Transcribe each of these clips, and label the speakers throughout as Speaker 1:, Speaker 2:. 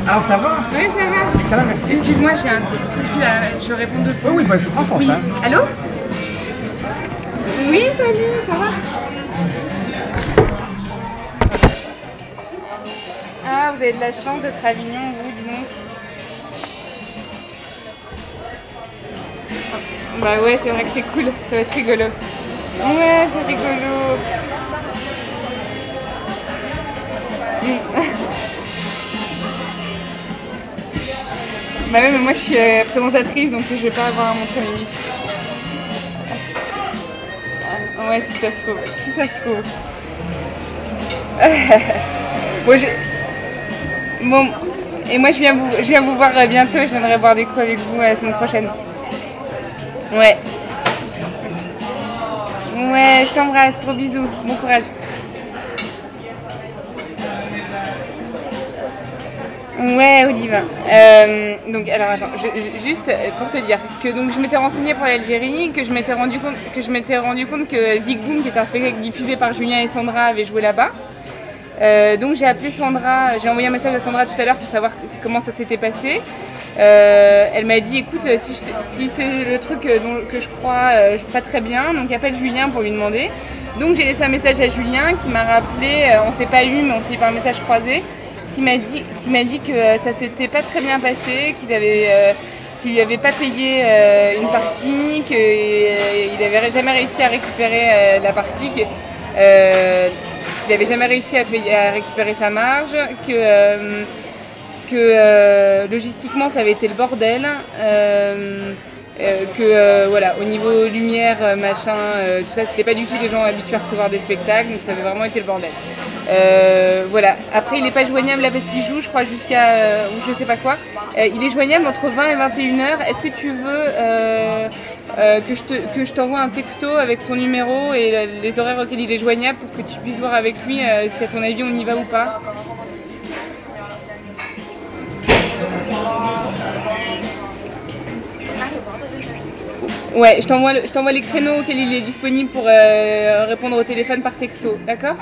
Speaker 1: Alors ça va?
Speaker 2: Oui, ça va.
Speaker 1: Excellent, merci.
Speaker 2: Excuse-moi, j'ai un coup de fil je réponds deux secondes.
Speaker 1: Oui, vas-y, prends ton
Speaker 2: Oui.
Speaker 1: temps.
Speaker 2: Allô? Oui, salut, ça va? Ah, vous avez de la chance d'être à Avignon, vous, dis donc. Bah ouais, c'est vrai que c'est cool, ça va être rigolo. Ouais, c'est rigolo. Bah ouais, mais moi je suis présentatrice, donc je vais pas avoir à montrer mes niches. Ouais, si ça se trouve. Si ça se trouve. Bon, et moi je viens vous voir bientôt, je viendrai boire des coups avec vous la semaine prochaine. Ouais. Ouais, je t'embrasse, gros bisous, bon courage. Ouais, Olive. Donc, alors attends, juste pour te dire que donc je m'étais renseignée pour l'Algérie, que je m'étais rendu compte que Zig Boom, qui est un spectacle diffusé par Julien et Sandra, avait joué là-bas. Donc j'ai appelé Sandra, j'ai envoyé un message à Sandra tout à l'heure pour savoir comment ça s'était passé. Elle m'a dit écoute, si c'est le truc que je crois pas très bien, donc appelle Julien pour lui demander. Donc j'ai laissé un message à Julien qui m'a rappelé, on s'est pas eu mais on s'est eu par message croisé, qui m'a dit que ça s'était pas très bien passé, qu'ils lui avaient pas payé une partie, qu'il n'avait jamais réussi à récupérer la partie, qu'il n'avait jamais réussi à récupérer sa marge, que logistiquement ça avait été le bordel, voilà, au niveau lumière, machin, tout ça, c'était pas du tout des gens habitués à recevoir des spectacles, donc ça avait vraiment été le bordel. Voilà. Après, il n'est pas joignable là parce qu'il joue, je crois, jusqu'à ou je sais pas quoi. Il est joignable entre 20 et 21h. Est-ce que tu veux que je t'envoie un texto avec son numéro et les horaires auxquels il est joignable pour que tu puisses voir avec lui si à ton avis on y va ou pas? Ouais, je t'envoie les créneaux auxquels il est disponible pour répondre au téléphone par texto, d'accord?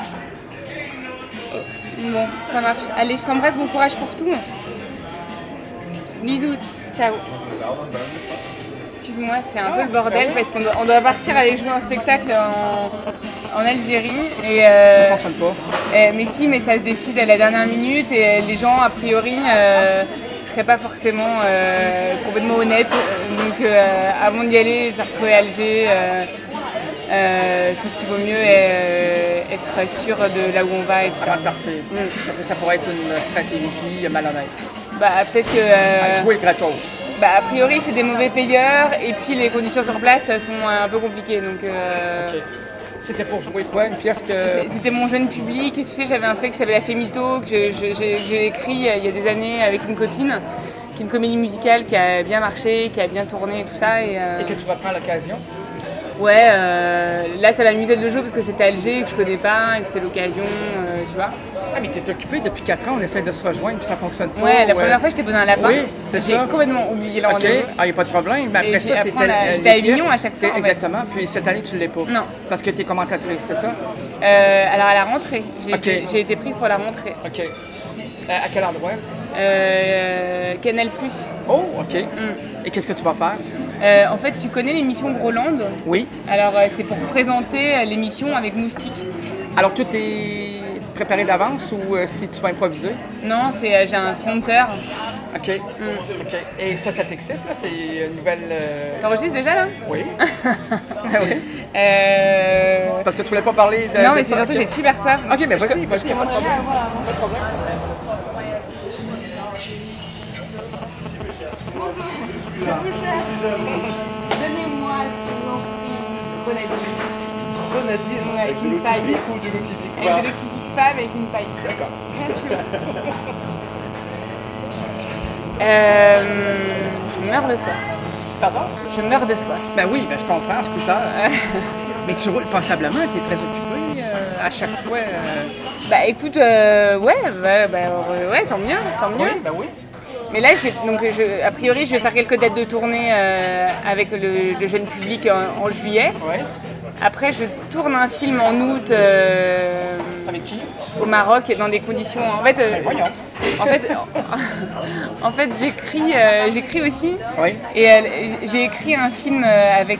Speaker 2: Bon, ça marche. Allez, je t'embrasse, bon courage pour tout. Bisous, ciao. Excuse-moi, c'est un peu le bordel parce qu'on doit partir aller jouer un spectacle en Algérie. Et,
Speaker 1: ça fonctionne pas.
Speaker 2: Mais si, mais ça se décide à la dernière minute et les gens, a priori, seraient pas forcément complètement honnêtes. Donc, avant d'y aller, se retrouver à Alger, je pense qu'il vaut mieux être sûr de là où on va.
Speaker 1: Avant de partir. Parce que ça pourrait être une stratégie malhonnête.
Speaker 2: Bah, peut-être que.
Speaker 1: Jouer gratos.
Speaker 2: Bah, a priori, c'est des mauvais payeurs et puis les conditions sur place sont un peu compliquées. Donc,
Speaker 1: okay. C'était pour jouer quoi? Une pièce que.
Speaker 2: C'était mon jeune public et tu sais, j'avais un spectacle qui s'appelait La Femito que j'ai écrit il y a des années avec une copine, qui est une comédie musicale qui a bien marché, qui a bien tourné et tout ça. Et
Speaker 1: que tu vas prendre l'occasion?
Speaker 2: Ouais, là ça m'amusait de le jouer parce que c'était Alger, que je connais pas, et que c'est l'occasion, tu vois.
Speaker 1: Ah, mais t'es occupé depuis 4 ans, on essaie de se rejoindre puis ça fonctionne pas.
Speaker 2: Ouais, la première fois j'étais posé un lapin.
Speaker 1: Oui, c'est ça.
Speaker 2: J'ai complètement oublié le rendez-vous.
Speaker 1: Ok, ah, y a pas de problème. Mais après ça, c'était.
Speaker 2: J'étais à Avignon à chaque fois.
Speaker 1: Exactement, puis cette année tu l'es pas.
Speaker 2: Non.
Speaker 1: Parce que t'es commentatrice, c'est ça?
Speaker 2: Alors à la rentrée, j'ai été prise pour la rentrée.
Speaker 1: Ok. À quel endroit?
Speaker 2: Canal+.
Speaker 1: Oh, ok. Et qu'est-ce que tu vas faire?
Speaker 2: En fait, tu connais l'émission Groland?
Speaker 1: Oui.
Speaker 2: Alors, c'est pour présenter l'émission avec Moustique.
Speaker 1: Alors, tout est préparé d'avance ou si tu vas improviser?
Speaker 2: Non, j'ai un prompteur.
Speaker 1: OK. OK. Et ça t'excite, là? C'est une nouvelle...
Speaker 2: T'enregistres déjà, là?
Speaker 1: Oui.
Speaker 2: Oui.
Speaker 1: Parce que tu voulais pas parler de...
Speaker 2: Non, mais c'est surtout, j'ai super soif.
Speaker 1: OK, mais vas-y, pas de problème. Pas de problème.
Speaker 2: Donnez-moi, s'il vous plaît,
Speaker 3: Grenadine.
Speaker 2: Ouais, avec une paille.
Speaker 3: Ou de l'eau qui pique pas.
Speaker 2: Avec de l'eau qui pique pas, mais avec une paille.
Speaker 3: D'accord.
Speaker 2: Merci beaucoup. Je meurs de soif.
Speaker 1: Pardon?
Speaker 2: Je meurs de soif.
Speaker 1: Ben oui, ben je comprends, scooter. Mais tu roules passablement, tu es très occupé à chaque fois.
Speaker 2: Bah écoute, ouais, tant mieux.
Speaker 1: Oui, ben oui.
Speaker 2: Mais là, a priori, je vais faire quelques dates de tournée avec le jeune public en juillet.
Speaker 1: Ouais.
Speaker 2: Après, je tourne un film en août
Speaker 1: Avec qui?
Speaker 2: au Maroc dans des conditions.
Speaker 1: Voyons.
Speaker 2: En fait, j'écris aussi.
Speaker 1: Oui.
Speaker 2: Et j'ai écrit un film avec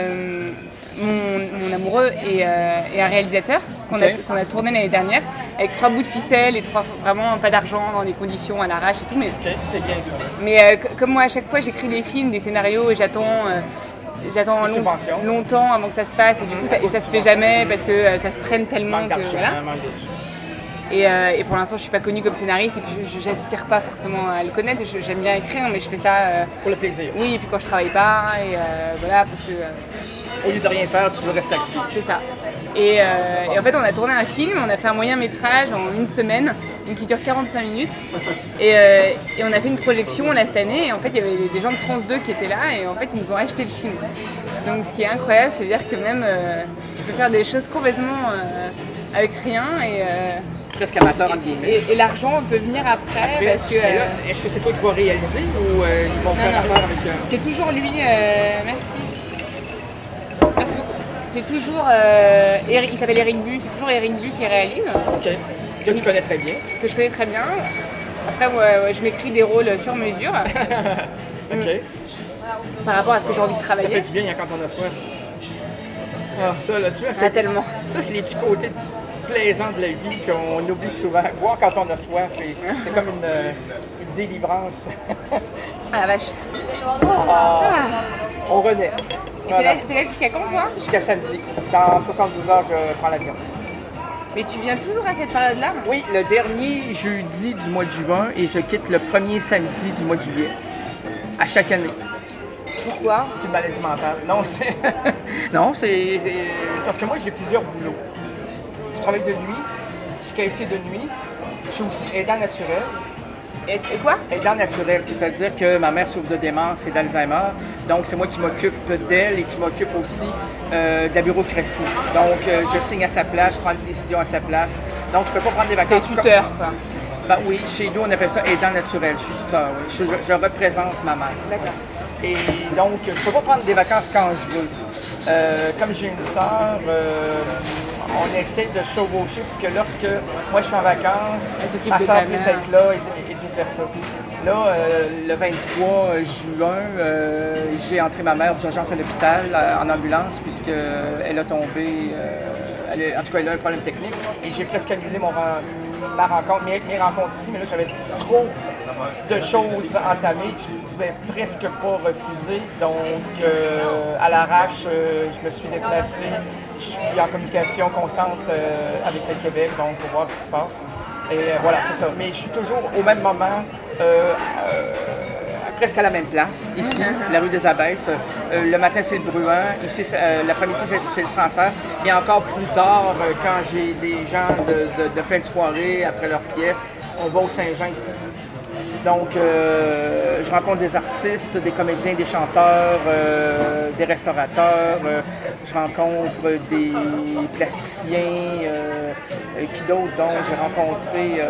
Speaker 2: mon amoureux et un réalisateur qu'on a tourné l'année dernière avec 3 bouts de ficelle et vraiment pas d'argent dans des conditions à l'arrache et tout. Mais,
Speaker 1: Ok, c'est bien ça.
Speaker 2: mais comme moi, à chaque fois, j'écris des films, des scénarios et j'attends longtemps avant que ça se fasse et du coup ça se fait jamais parce que ça se traîne tellement
Speaker 1: Manque
Speaker 2: que
Speaker 1: d'argent,
Speaker 2: voilà.
Speaker 1: manque d'argent.
Speaker 2: Et pour l'instant je suis pas connue comme scénariste et puis j'aspire pas forcément à le connaître. J'aime bien écrire mais je fais ça
Speaker 1: Pour le plaisir.
Speaker 2: oui et puis quand je travaille pas et voilà parce que
Speaker 1: Au lieu de rien faire, tu veux rester actif.
Speaker 2: c'est ça. Et en fait on a tourné un film, on a fait un moyen métrage en une semaine donc qui dure 45 minutes et on a fait une projection là cette année et en fait il y avait des gens de France 2 qui étaient là et en fait ils nous ont acheté le film. Donc ce qui est incroyable c'est de dire que même tu peux faire des choses complètement avec rien et
Speaker 1: Presque amateur entre guillemets.
Speaker 2: et l'argent peut venir après parce que
Speaker 1: Et là, est-ce que c'est toi qui vas réaliser ou ils vont faire
Speaker 2: non.
Speaker 1: affaire avec
Speaker 2: c'est toujours lui merci beaucoup. C'est toujours il s'appelle Eric Bu, c'est toujours Eric Bu qui réalise.
Speaker 1: Ok. Que tu connais très bien.
Speaker 2: Que je connais très bien. Après, je m'écris des rôles sur mesure
Speaker 1: Ok.
Speaker 2: par rapport à ce que j'ai envie de
Speaker 1: Ça fait
Speaker 2: travailler.
Speaker 1: du bien quand on a soif. Ah, ça, là, tu vois,
Speaker 2: Ah, tellement.
Speaker 1: ça, c'est les petits côtés plaisants de la vie qu'on oublie souvent. Boire quand on a soif, c'est comme une délivrance.
Speaker 2: Ah la vache.
Speaker 1: On renaît. Voilà.
Speaker 2: T'es là jusqu'à quand toi?
Speaker 1: Jusqu'à samedi. Dans 72 heures, je prends l'avion.
Speaker 2: Mais tu viens toujours à cette période-là?
Speaker 1: Oui, le dernier jeudi du mois de juin et je quitte le premier samedi du mois de juillet. À chaque année.
Speaker 2: Pourquoi?
Speaker 1: C'est une maladie mentale. Non, c'est. Non, c'est. Parce que moi, j'ai plusieurs boulots. Je travaille de nuit, je suis caissier de nuit, je suis aussi aidant naturel.
Speaker 2: Et quoi?
Speaker 1: Aidant naturel, c'est-à-dire que ma mère souffre de démence et d'Alzheimer. Donc, c'est moi qui m'occupe d'elle et qui m'occupe aussi de la bureaucratie. Donc, je signe à sa place, je prends des décisions à sa place. Donc, je ne peux pas prendre des
Speaker 2: T'es
Speaker 1: vacances.
Speaker 2: tuteur, quoi.
Speaker 1: Ben oui, chez nous, on appelle ça aidant naturel. Je suis tuteur, oui. Je représente ma mère.
Speaker 2: D'accord.
Speaker 1: Et donc, je ne peux pas prendre des vacances quand je veux. Comme j'ai une sœur, on essaie de chevaucher pour que lorsque moi je suis en vacances,
Speaker 2: Elle s'occupe
Speaker 1: ma
Speaker 2: de
Speaker 1: sœur
Speaker 2: ta
Speaker 1: puisse
Speaker 2: mère.
Speaker 1: être là et vice-versa. Là, le 23 juin, j'ai entré ma mère d'urgence à l'hôpital en ambulance puisqu'elle a tombé, en tout cas elle a un problème technique et j'ai presque annulé ma rencontre, mes rencontres ici, mais là j'avais trop de choses entamées que je ne pouvais presque pas refuser. Donc à l'arrache, je me suis déplacé, je suis en communication constante avec le Québec donc pour voir ce qui se passe. Et voilà, c'est ça. Mais je suis toujours au même moment, presque à la même place, ici, la rue des Abbesses. Le matin, c'est le Bruant. Ici, l'après-midi, c'est le Sancerre. Et encore plus tard, quand j'ai des gens de fin de soirée, après leur pièce, on va au Saint-Jean ici. Donc, je rencontre des artistes, des comédiens, des chanteurs, des restaurateurs. Je rencontre des plasticiens. Qui d'autre? Donc, j'ai rencontré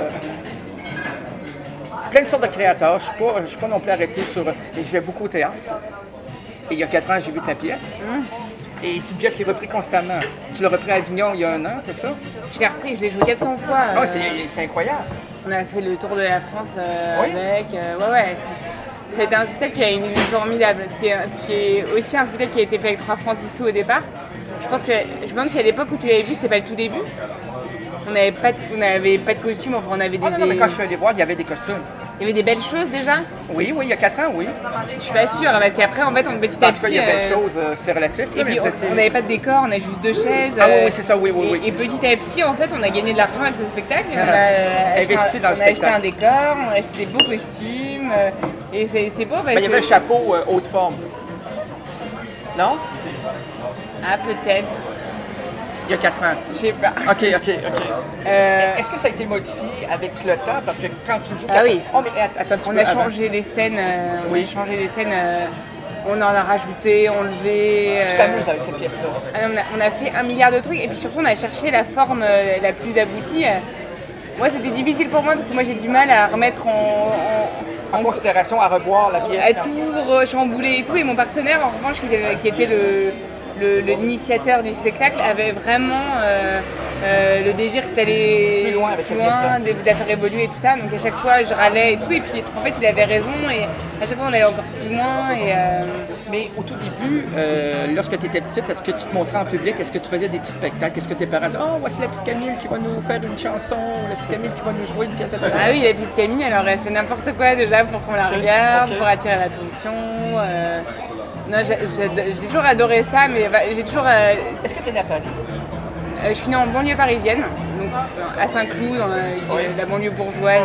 Speaker 1: plein de sortes de créateurs. Je ne suis pas non plus arrêté sur... Et je vais beaucoup au théâtre. Et il y a 4 ans, j'ai vu ta pièce. Et c'est une pièce qui est reprise constamment. Tu l'as repris à Avignon il y a 1 an, c'est ça?
Speaker 2: Je l'ai repris, je l'ai joué 400 fois.
Speaker 1: Ah, c'est incroyable.
Speaker 2: On a fait le tour de la France
Speaker 1: Oui.
Speaker 2: avec. Ouais. Ça a été un spectacle qui a une vue formidable. Ce qui est aussi un spectacle qui a été fait avec 3 francs 6 sous au départ. Je pense que. Je me demande si à l'époque où tu l'avais vu, c'était pas le tout début. On n'avait pas de costumes, enfin on avait des.
Speaker 1: Ah, non, mais quand je suis allé voir, il y avait des costumes.
Speaker 2: Il y avait des belles choses déjà.
Speaker 1: Oui, il y a 4 ans, oui.
Speaker 2: Je suis pas sûre, parce qu'après, en fait, on petit à
Speaker 1: En tout cas, il
Speaker 2: petit.
Speaker 1: y a belles choses, c'est relatif.
Speaker 2: Et
Speaker 1: Là,
Speaker 2: puis,
Speaker 1: mais vous étiez...
Speaker 2: on n'avait pas de décor, on a juste 2 chaises.
Speaker 1: Ah oui, c'est ça, oui.
Speaker 2: Et petit à petit, en fait, on a gagné de l'argent avec ce spectacle. On
Speaker 1: Ah, investi dans le
Speaker 2: on a acheté
Speaker 1: spectacle.
Speaker 2: un décor, on a acheté des beaux costumes. Et c'est beau parce
Speaker 1: Ben, il y avait
Speaker 2: que...
Speaker 1: un chapeau haute forme. Non?
Speaker 2: Ah, peut-être.
Speaker 1: Il y a 4 ans.
Speaker 2: Je sais pas.
Speaker 1: OK. Est-ce que ça a été modifié avec le temps? Parce que quand tu joues...
Speaker 2: Ah oui.
Speaker 1: Oh, mais attends un petit
Speaker 2: On
Speaker 1: peu
Speaker 2: a
Speaker 1: avant.
Speaker 2: changé les scènes.
Speaker 1: Oui.
Speaker 2: On en a rajouté, enlevé.
Speaker 1: Tu t'amuses avec cette pièce-là.
Speaker 2: On a fait 1 milliard de trucs et puis surtout on a cherché la forme la plus aboutie. Moi c'était difficile pour moi parce que moi j'ai du mal à remettre
Speaker 1: En considération, à revoir la pièce.
Speaker 2: à tout rechambouler et tout. Et mon partenaire en revanche qui était le l'initiateur du spectacle avait vraiment le désir que t'allais
Speaker 1: Plus loin avec cette pièce-là.
Speaker 2: de faire évoluer et tout ça. Donc à chaque fois, je râlais et tout. Et puis en fait, il avait raison. Et à chaque fois, on allait encore plus loin.
Speaker 1: Mais au tout début, lorsque tu étais petite, est-ce que tu te montrais en public? Est-ce que tu faisais des petits spectacles? Est-ce que tes parents disaient « Oh, voici la petite Camille qui va nous faire une chanson, la petite Camille qui va nous jouer une pièce de théâtre. »
Speaker 2: Ah oui, la petite Camille, elle aurait fait n'importe quoi déjà pour qu'on la regarde, pour attirer l'attention. Non, j'ai toujours adoré ça, mais j'ai toujours...
Speaker 1: Est-ce que tu es né à Paris?
Speaker 2: Je suis née en banlieue parisienne, donc à Saint-Cloud, dans la banlieue bourgeoise.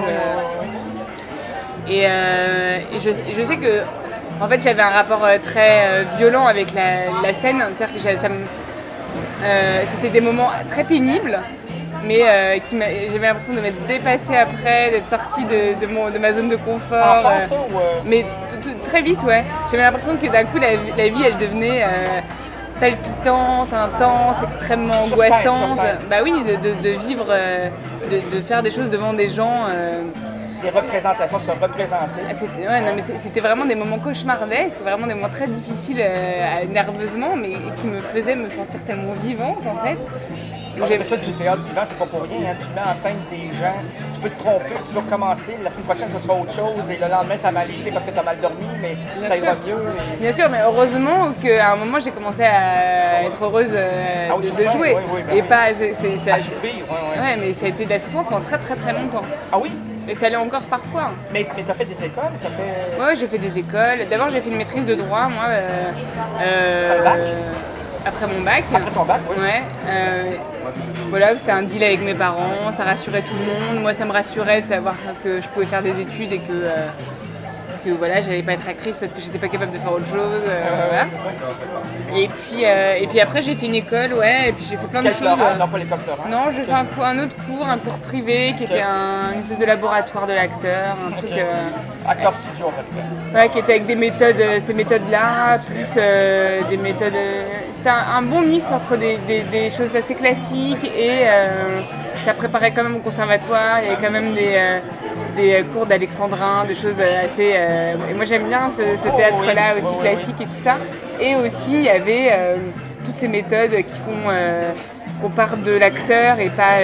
Speaker 2: Et je sais que en fait, j'avais un rapport très violent avec la scène, c'est-à-dire que c'était des moments très pénibles, mais j'avais l'impression de m'être dépassée après, d'être sortie de ma zone de confort.
Speaker 1: Enfant, ça, ou
Speaker 2: Mais très vite, ouais. J'avais l'impression que d'un coup, la vie, elle devenait palpitante, intense, extrêmement angoissante. Bah oui, de vivre, de faire des choses devant des gens.
Speaker 1: Des représentations, se représenter.
Speaker 2: C'était vraiment des moments cauchemardesques, vraiment des moments très difficiles nerveusement, mais qui me faisaient me sentir tellement vivante en fait.
Speaker 1: Mais ça, du théâtre vivant, c'est pas pour rien. Hein. Tu mets en scène des gens, tu peux te tromper, tu peux recommencer. La semaine prochaine, ce sera autre chose. Et le lendemain, ça va aller parce que tu as mal dormi, mais
Speaker 2: Bien
Speaker 1: ça
Speaker 2: sûr.
Speaker 1: ira mieux.
Speaker 2: Bien sûr, mais heureusement qu'à un moment, j'ai commencé à être heureuse de jouer.
Speaker 1: Oui,
Speaker 2: et pas.
Speaker 1: à souffrir,
Speaker 2: Ouais, mais ça a été de la souffrance pendant très très très longtemps.
Speaker 1: Ah oui?
Speaker 2: Et ça l'est encore parfois.
Speaker 1: Mais tu as fait des écoles?
Speaker 2: Ouais, j'ai fait des écoles. D'abord, j'ai fait une maîtrise de droit, moi.
Speaker 1: Un bac?
Speaker 2: Après mon bac.
Speaker 1: Après ton bac, oui.
Speaker 2: Ouais. Voilà, c'était un deal avec mes parents, ça rassurait tout le monde. Moi, ça me rassurait de savoir que je pouvais faire des études et que voilà, j'allais pas être actrice parce que j'étais pas capable de faire autre chose. Voilà. Et puis après, j'ai fait une école, ouais, et puis j'ai fait plein de choses.
Speaker 1: Non, pas l'école Florent.
Speaker 2: Non, j'ai fait un autre cours, un cours privé qui était une espèce de laboratoire de l'acteur, un truc.
Speaker 1: Acteur studio, en fait.
Speaker 2: Ouais, qui était avec des méthodes, ces méthodes-là, plus des méthodes. C'était un bon mix entre des choses assez classiques et ça préparait quand même au conservatoire. Il y avait quand même des cours d'alexandrin, des choses assez. Et moi j'aime bien ce théâtre-là aussi classique et tout ça. Et aussi il y avait toutes ces méthodes qui font qu'on part de l'acteur et pas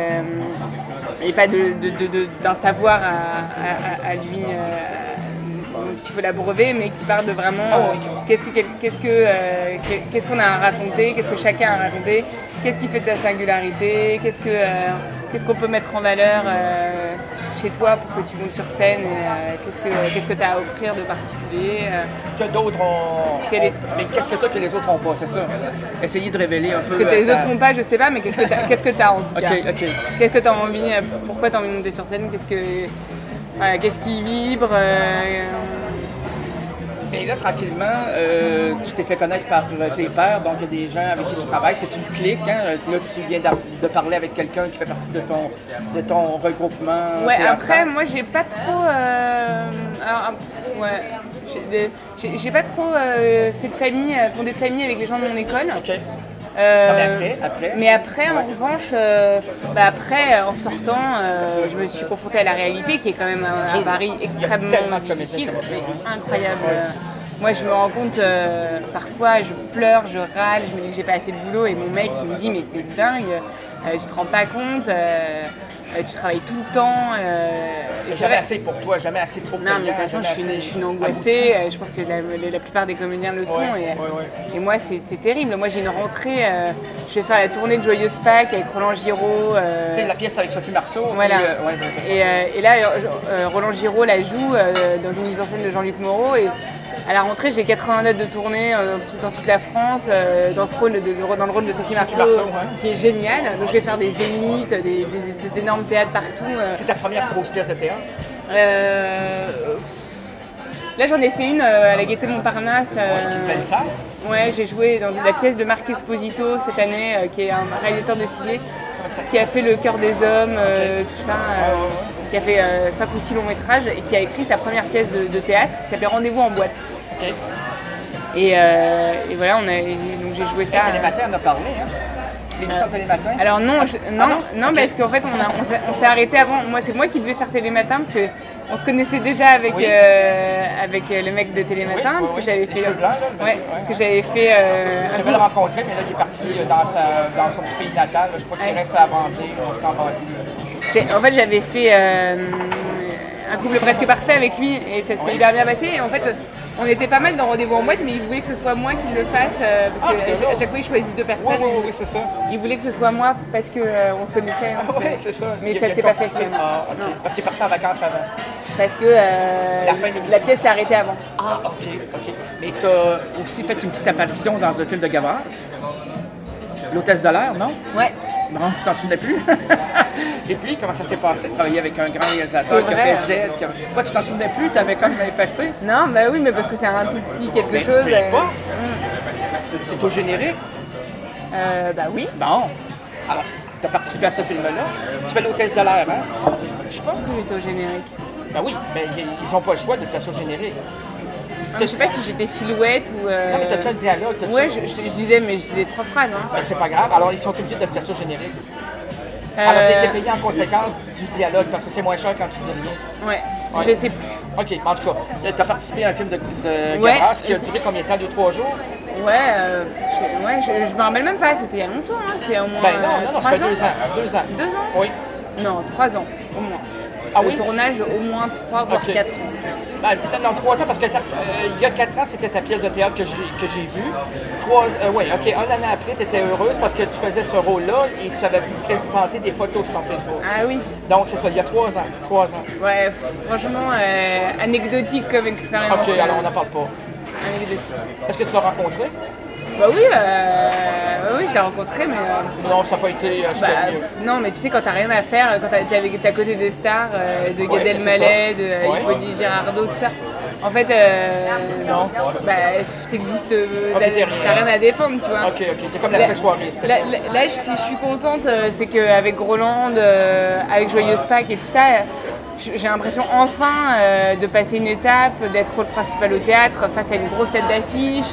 Speaker 2: d'un savoir à lui. Qu'il faut l'abreuver, mais qui part de vraiment qu'est-ce qu'on a à raconter, qu'est-ce que chacun a à raconter, qu'est-ce qui fait ta singularité, qu'est-ce qu'on peut mettre en valeur chez toi pour que tu montes sur scène, qu'est-ce que tu as à offrir de particulier.
Speaker 1: Que d'autres ont. Mais qu'est-ce que toi que les autres n'ont pas, c'est ça? Essayer de révéler un peu.
Speaker 2: Que les autres n'ont pas, je sais pas, mais qu'est-ce que tu as en tout cas.
Speaker 1: Ok.
Speaker 2: Qu'est-ce que tu as envie, pourquoi tu as envie de monter sur scène, qu'est-ce qui vibre.
Speaker 1: Et là, tranquillement, tu t'es fait connaître par tes pairs, donc il y a des gens avec qui tu travailles, c'est une clique. Hein? Là, tu viens de parler avec quelqu'un qui fait partie de ton regroupement.
Speaker 2: Ouais,
Speaker 1: théâtral.
Speaker 2: après, moi, j'ai pas trop. J'ai pas trop fondé de famille avec les gens de mon école.
Speaker 1: Ok. Après.
Speaker 2: Mais après, en revanche, en sortant, je me suis confrontée à la réalité qui est quand même un pari extrêmement difficile, incroyable. Moi, je me rends compte, parfois, je pleure, je râle, je me dis que j'ai pas assez de boulot et mon mec, il me dit mais t'es dingue, tu te rends pas compte, tu travailles tout le temps.
Speaker 1: Jamais assez pour toi, jamais assez trop.
Speaker 2: Non, mais de toute façon, je suis une angoissée. Je pense que la plupart des comédiens le sont. Et moi, c'est terrible. Moi, j'ai une rentrée. Je vais faire la tournée de Joyeuse Pâques avec Roland Giraud.
Speaker 1: C'est la pièce avec Sophie Marceau.
Speaker 2: Voilà. Et là, Roland Giraud la joue dans une mise en scène de Jean-Luc Moreau. Et à la rentrée, j'ai 80 dates de tournée dans toute la France, dans le rôle de Sophie Marceau, qui est génial. Donc, je vais faire des zéniths, des espèces d'énormes théâtres partout.
Speaker 1: C'est ta première grosse pièce de théâtre?
Speaker 2: Là, j'en ai fait une à la Gaîté Montparnasse.
Speaker 1: Une belle salle.
Speaker 2: Ouais, j'ai joué dans la pièce de Marc Esposito cette année, qui est un réalisateur de ciné, qui a fait Le Cœur des Hommes, tout ça, qui a fait 5 ou 6 longs métrages et qui a écrit sa première pièce de théâtre qui s'appelait Rendez-vous en boîte.
Speaker 1: Okay.
Speaker 2: Et voilà, donc j'ai joué ça.
Speaker 1: Télématin en a parlé, hein? l'émission Télématin?
Speaker 2: Alors non, non,
Speaker 1: Ok.
Speaker 2: parce qu'en fait on s'est arrêté avant. Moi c'est moi qui devais faire Télématin parce que on se connaissait déjà avec
Speaker 1: Oui.
Speaker 2: avec le mec de Télématin
Speaker 1: Oui,
Speaker 2: parce que j'avais
Speaker 1: Les
Speaker 2: fait
Speaker 1: cheveux blancs, là, le
Speaker 2: ouais,
Speaker 1: monsieur,
Speaker 2: parce que j'avais fait
Speaker 1: Je devais le rencontrer, mais là, il est parti dans son petit pays natal. Je crois qu'il reste à Vendée, en Vendée.
Speaker 2: En fait, j'avais fait un couple presque parfait avec lui et ça s'est hyper bien passé. Et en fait, on était pas mal dans Rendez-vous en boîte, mais il voulait que ce soit moi qui le fasse parce que
Speaker 1: d'accord.
Speaker 2: à chaque fois, il choisit deux personnes.
Speaker 1: Oui, c'est ça.
Speaker 2: Il voulait que ce soit moi parce que on se connaissait.
Speaker 1: Oui, c'est ça.
Speaker 2: Mais
Speaker 1: Il y a
Speaker 2: ça s'est pas fait.
Speaker 1: complicité. Ah, ok.
Speaker 2: Non.
Speaker 1: Parce qu'il est parti en vacances avant.
Speaker 2: Parce que
Speaker 1: La fin de l'émission.
Speaker 2: la pièce s'est arrêtée avant.
Speaker 1: Ah, ok. Mais tu as aussi fait une petite apparition dans le film de Gavras, L'Hôtesse de l'air, non?
Speaker 2: Ouais.
Speaker 1: Non, tu t'en souvenais plus? Et puis, comment ça s'est passé de travailler avec un grand réalisateur qui a
Speaker 2: vrai.
Speaker 1: fait Z? Pourquoi tu t'en souvenais plus? Tu avais comme effacé?
Speaker 2: Non, bah oui, mais parce que c'est un tout petit quelque
Speaker 1: Mais
Speaker 2: chose.
Speaker 1: peu importe. T'es au générique?
Speaker 2: Bah oui.
Speaker 1: Bon. Alors, tu as participé à ce film-là. Tu fais L'Hôtesse de l'air, hein?
Speaker 2: Je pense que j'étais au générique.
Speaker 1: Ben oui, mais ils n'ont pas le choix de te placer au générique.
Speaker 2: Je sais pas si j'étais silhouette ou.
Speaker 1: Non, mais t'as-tu un dialogue? T'as-tu-
Speaker 2: Ouais, je disais, mais je disais 3 phrases. Hein.
Speaker 1: Ben, c'est pas grave. Alors, ils sont obligés de te placer au générique. Alors, t'as été payé en conséquence du dialogue parce que c'est moins cher quand tu dis rien.
Speaker 2: Ouais,
Speaker 1: Ouais.
Speaker 2: je sais plus.
Speaker 1: OK, en tout cas, tu as participé à un film de
Speaker 2: Ouais.
Speaker 1: Gavras qui a duré combien de temps? 2-3 jours?
Speaker 2: Ouais, je me rappelle même pas, c'était il y a longtemps, hein. C'est au moins
Speaker 1: Ben non, ça
Speaker 2: 3
Speaker 1: fait
Speaker 2: ans.
Speaker 1: 2 ans. 2 ans.
Speaker 2: 2 ans?
Speaker 1: Oui.
Speaker 2: Non, 3 ans, au moins.
Speaker 1: Ah
Speaker 2: Le
Speaker 1: oui?
Speaker 2: tournage, au moins 3 voire
Speaker 1: Ok.
Speaker 2: 4 ans.
Speaker 1: Ben, non, 3 ans parce que il y a 4 ans, c'était ta pièce de théâtre que j'ai vue. Oui, OK. Un an après, tu étais heureuse parce que tu faisais ce rôle-là et tu avais présenter des photos sur ton Facebook.
Speaker 2: Ah oui,
Speaker 1: Donc, c'est ça, il y a 3 ans. 3 ans.
Speaker 2: ouais, franchement, anecdotique comme expérience.
Speaker 1: OK, alors on n'en parle pas.
Speaker 2: Anecdotique.
Speaker 1: Est-ce que tu l'as rencontré?
Speaker 2: Bah oui, oui, je l'ai rencontré, mais.
Speaker 1: Non, ça n'a pas été
Speaker 2: Bah,
Speaker 1: sérieux.
Speaker 2: non, mais tu sais, quand t'as rien à faire, quand t'es à côté des stars, de Gad
Speaker 1: Ouais, c'est
Speaker 2: Elmaleh, de
Speaker 1: Ouais.
Speaker 2: Hippolyte Girardot, tout ça, en fait,
Speaker 1: Non.
Speaker 2: bah, t'existes,
Speaker 1: Ok, t'es rien.
Speaker 2: t'as rien à défendre, tu vois.
Speaker 1: OK, t'es comme l'accessoiriste.
Speaker 2: Là, si je suis contente, c'est qu'avec Roland, avec Joyeuse Pâques et tout ça, j'ai l'impression enfin de passer une étape, d'être rôle principal au théâtre face à une grosse tête d'affiche.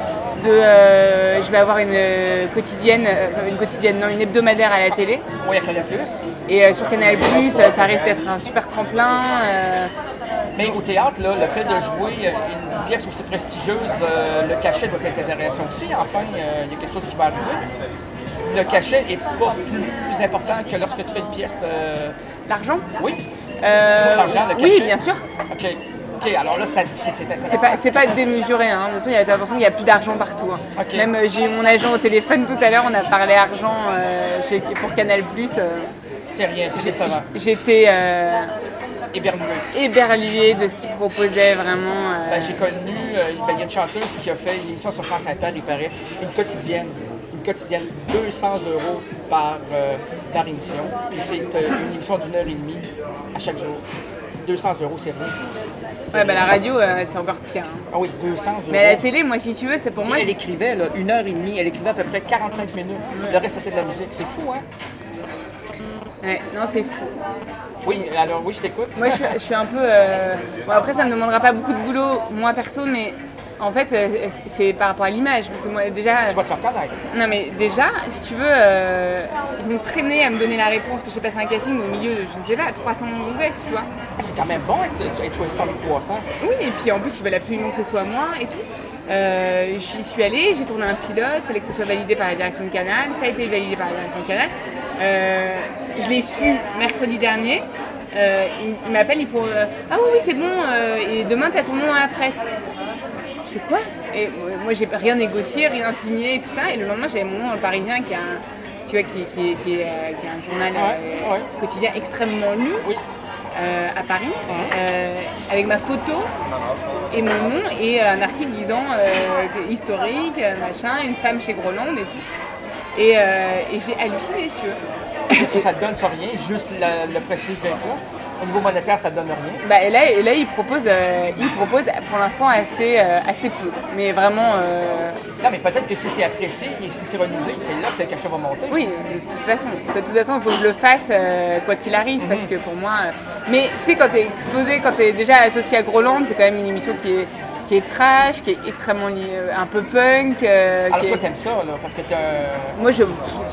Speaker 2: Je vais avoir une quotidienne, non, une hebdomadaire à la télé.
Speaker 1: Oui, à Canal+.
Speaker 2: Et sur Canal+, ça risque d'être un super tremplin.
Speaker 1: Mais au théâtre, là, le fait de jouer une pièce aussi prestigieuse, le cachet doit être intéressant aussi. Enfin, il y a quelque chose qui va arriver. Le cachet est pas plus important que lorsque tu fais une pièce.
Speaker 2: L'argent
Speaker 1: Oui. L'argent, le
Speaker 2: Oui,
Speaker 1: cachet.
Speaker 2: bien sûr.
Speaker 1: OK. Alors là, c'est intéressant.
Speaker 2: C'est pas démesuré, hein. De toute façon, il y a l'impression qu'il n'y a plus d'argent partout. Hein.
Speaker 1: Ok.
Speaker 2: Même j'ai eu mon agent au téléphone tout à l'heure, on a parlé argent pour Canal+.
Speaker 1: C'est rien, c'est décevant.
Speaker 2: J'étais
Speaker 1: Éberlué.
Speaker 2: éberluée de ce qu'il proposait, vraiment.
Speaker 1: Ben, j'ai connu, il y a une chanteuse qui a fait une émission sur France Inter, il paraît, une quotidienne, 200 € par émission. Puis c'est une émission d'1 heure et demie à chaque jour. 200 €, c'est rien.
Speaker 2: Ouais, bah, la radio, c'est encore pire. Hein.
Speaker 1: Ah oui, 200 €.
Speaker 2: Mais à la télé, moi, si tu veux, c'est pour moi.
Speaker 1: Elle écrivait là, 1 heure et demie, elle écrivait à peu près 45 minutes. Le reste, c'était de la musique. C'est fou, hein?
Speaker 2: Ouais, non, c'est fou.
Speaker 1: Oui, alors oui, je t'écoute.
Speaker 2: Moi, je suis un peu. Bon, après, ça ne me demandera pas beaucoup de boulot, moi perso, mais en fait, c'est par rapport à l'image. Parce que moi, déjà.
Speaker 1: Tu vas te faire connaître.
Speaker 2: Non, mais déjà, si tu veux, ils ont traîné à me donner la réponse que j'ai passé un casting au milieu de, je sais pas, 300 mauvaises, tu vois.
Speaker 1: Ah, c'est quand même bon être choisi parmi 300.
Speaker 2: Oui, et puis en plus, ils veulent absolument que ce soit moi et tout. J'y suis allée, j'ai tourné un pilote, il fallait que ce soit validé par la direction de Canal, ça a été validé par la direction de Canal. Je l'ai su mercredi dernier. Il m'appelle, il faut ah oui, c'est bon, et demain tu as ton nom à la presse. Je fais quoi? Et moi j'ai rien négocié, rien signé et tout ça, et le lendemain j'avais mon nom dans le Parisien qui est un, tu vois, qui est un journal
Speaker 1: Ouais.
Speaker 2: quotidien extrêmement lu.
Speaker 1: Oui.
Speaker 2: À Paris, avec ma photo et mon nom et un article disant historique, machin, une femme chez Groland et tout. Et j'ai halluciné, si tu veux.
Speaker 1: Est-ce que ça te donne sur rien, juste le prestige d'être là? Au niveau monétaire, ça te donne rien.
Speaker 2: Bah, et là il propose pour l'instant assez peu. Mais vraiment.
Speaker 1: Non, mais peut-être que si c'est apprécié et si c'est renouvelé, c'est là que le cachet va monter.
Speaker 2: Oui, de toute façon, il faut que je le fasse quoi qu'il arrive, parce que pour moi. Mais tu sais, quand t'es exposé, quand t'es déjà associé à Groland, c'est quand même une émission qui qui est trash, qui est extrêmement un peu punk.
Speaker 1: Alors
Speaker 2: qui
Speaker 1: toi,
Speaker 2: est...
Speaker 1: t'aimes ça, là, parce que t'as...
Speaker 2: Moi, je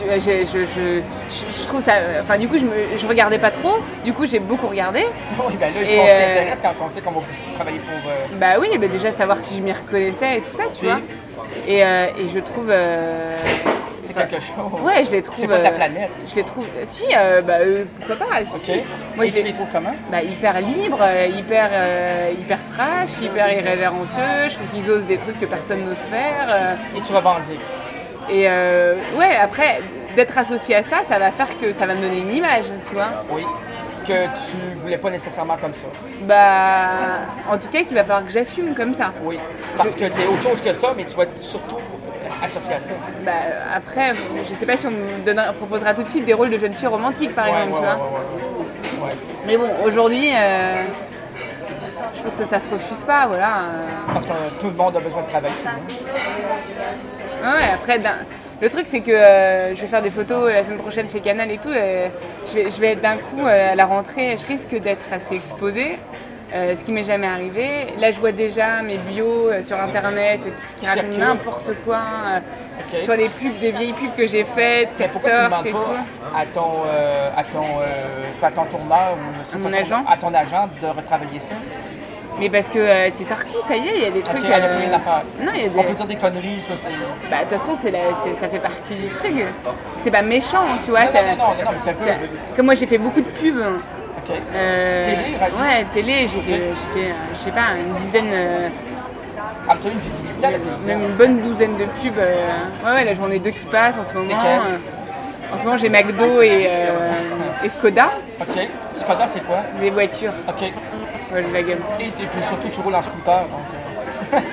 Speaker 2: trouve ça... Enfin, du coup, je regardais pas trop. Du coup, j'ai beaucoup regardé.
Speaker 1: Oui, ben là,
Speaker 2: Et,
Speaker 1: on s'y intéresse quand on sait qu'on va travailler pour...
Speaker 2: Bah oui, bah déjà savoir si je m'y reconnaissais et tout ça, tu
Speaker 1: Oui.
Speaker 2: vois. Et je trouve...
Speaker 1: c'est quelque chose.
Speaker 2: Ouais, je les trouve...
Speaker 1: C'est pas ta planète.
Speaker 2: Je les trouve... Si, pourquoi pas. Si,
Speaker 1: OK.
Speaker 2: si. Moi,
Speaker 1: Et tu les trouves comment?
Speaker 2: Bah, hyper libre, hyper trash, hyper irrévérencieux. Je trouve qu'ils osent des trucs que personne n'ose faire.
Speaker 1: Et tu revendiques.
Speaker 2: Et ouais, après, d'être associé à ça, ça va faire que ça va me donner une image, tu vois.
Speaker 1: Oui. Que tu voulais pas nécessairement comme ça.
Speaker 2: Bah, en tout cas, qu'il va falloir que j'assume comme ça.
Speaker 1: Oui. Parce que t'es autre chose que ça, mais tu vas être surtout associé à ça.
Speaker 2: Bah, après, je sais pas si on me proposera tout de suite des rôles de jeune fille romantique, par exemple, tu vois.
Speaker 1: Ouais.
Speaker 2: Mais bon, aujourd'hui, je pense que ça se refuse pas, voilà.
Speaker 1: Parce que tout le monde a besoin de travailler.
Speaker 2: Ouais, après, le truc, c'est que je vais faire des photos la semaine prochaine chez Canal et tout. Je vais être d'un coup à la rentrée, je risque d'être assez exposée, ce qui m'est jamais arrivé. Là, je vois déjà mes bios sur Internet qui racontent n'importe quoi,
Speaker 1: Okay.
Speaker 2: sur les pubs, des vieilles pubs que j'ai faites, qui
Speaker 1: Pourquoi tu ne
Speaker 2: ressortent et
Speaker 1: demandes
Speaker 2: tout.
Speaker 1: pas à ton tourneur ou
Speaker 2: mon agent?
Speaker 1: à ton agent de retravailler ça?
Speaker 2: Mais parce que c'est sorti, ça y est, il y a des trucs...
Speaker 1: OK, il y a plus rien à faire.
Speaker 2: Non, il y a
Speaker 1: On
Speaker 2: des...
Speaker 1: peut dire des conneries, ça c'est...
Speaker 2: Bah, de toute façon, ça fait partie du truc. C'est pas méchant, tu vois.
Speaker 1: Non, mais c'est un peu...
Speaker 2: Comme moi, j'ai fait beaucoup de pubs.
Speaker 1: OK. Télé, radio?
Speaker 2: Ouais, télé, j'ai fait je sais pas, une dizaine,
Speaker 1: Ah, tu as une visibilité à la télévision?
Speaker 2: même une bonne douzaine de pubs. Ouais, là, j'en ai deux qui passent en ce moment.
Speaker 1: Lesquelles?
Speaker 2: En ce moment, j'ai McDo et Skoda,
Speaker 1: OK. Skoda, c'est quoi?
Speaker 2: des voitures.
Speaker 1: OK.
Speaker 2: Ouais, j'ai la gamme.
Speaker 1: Et puis surtout, tu roules en scooter. Donc,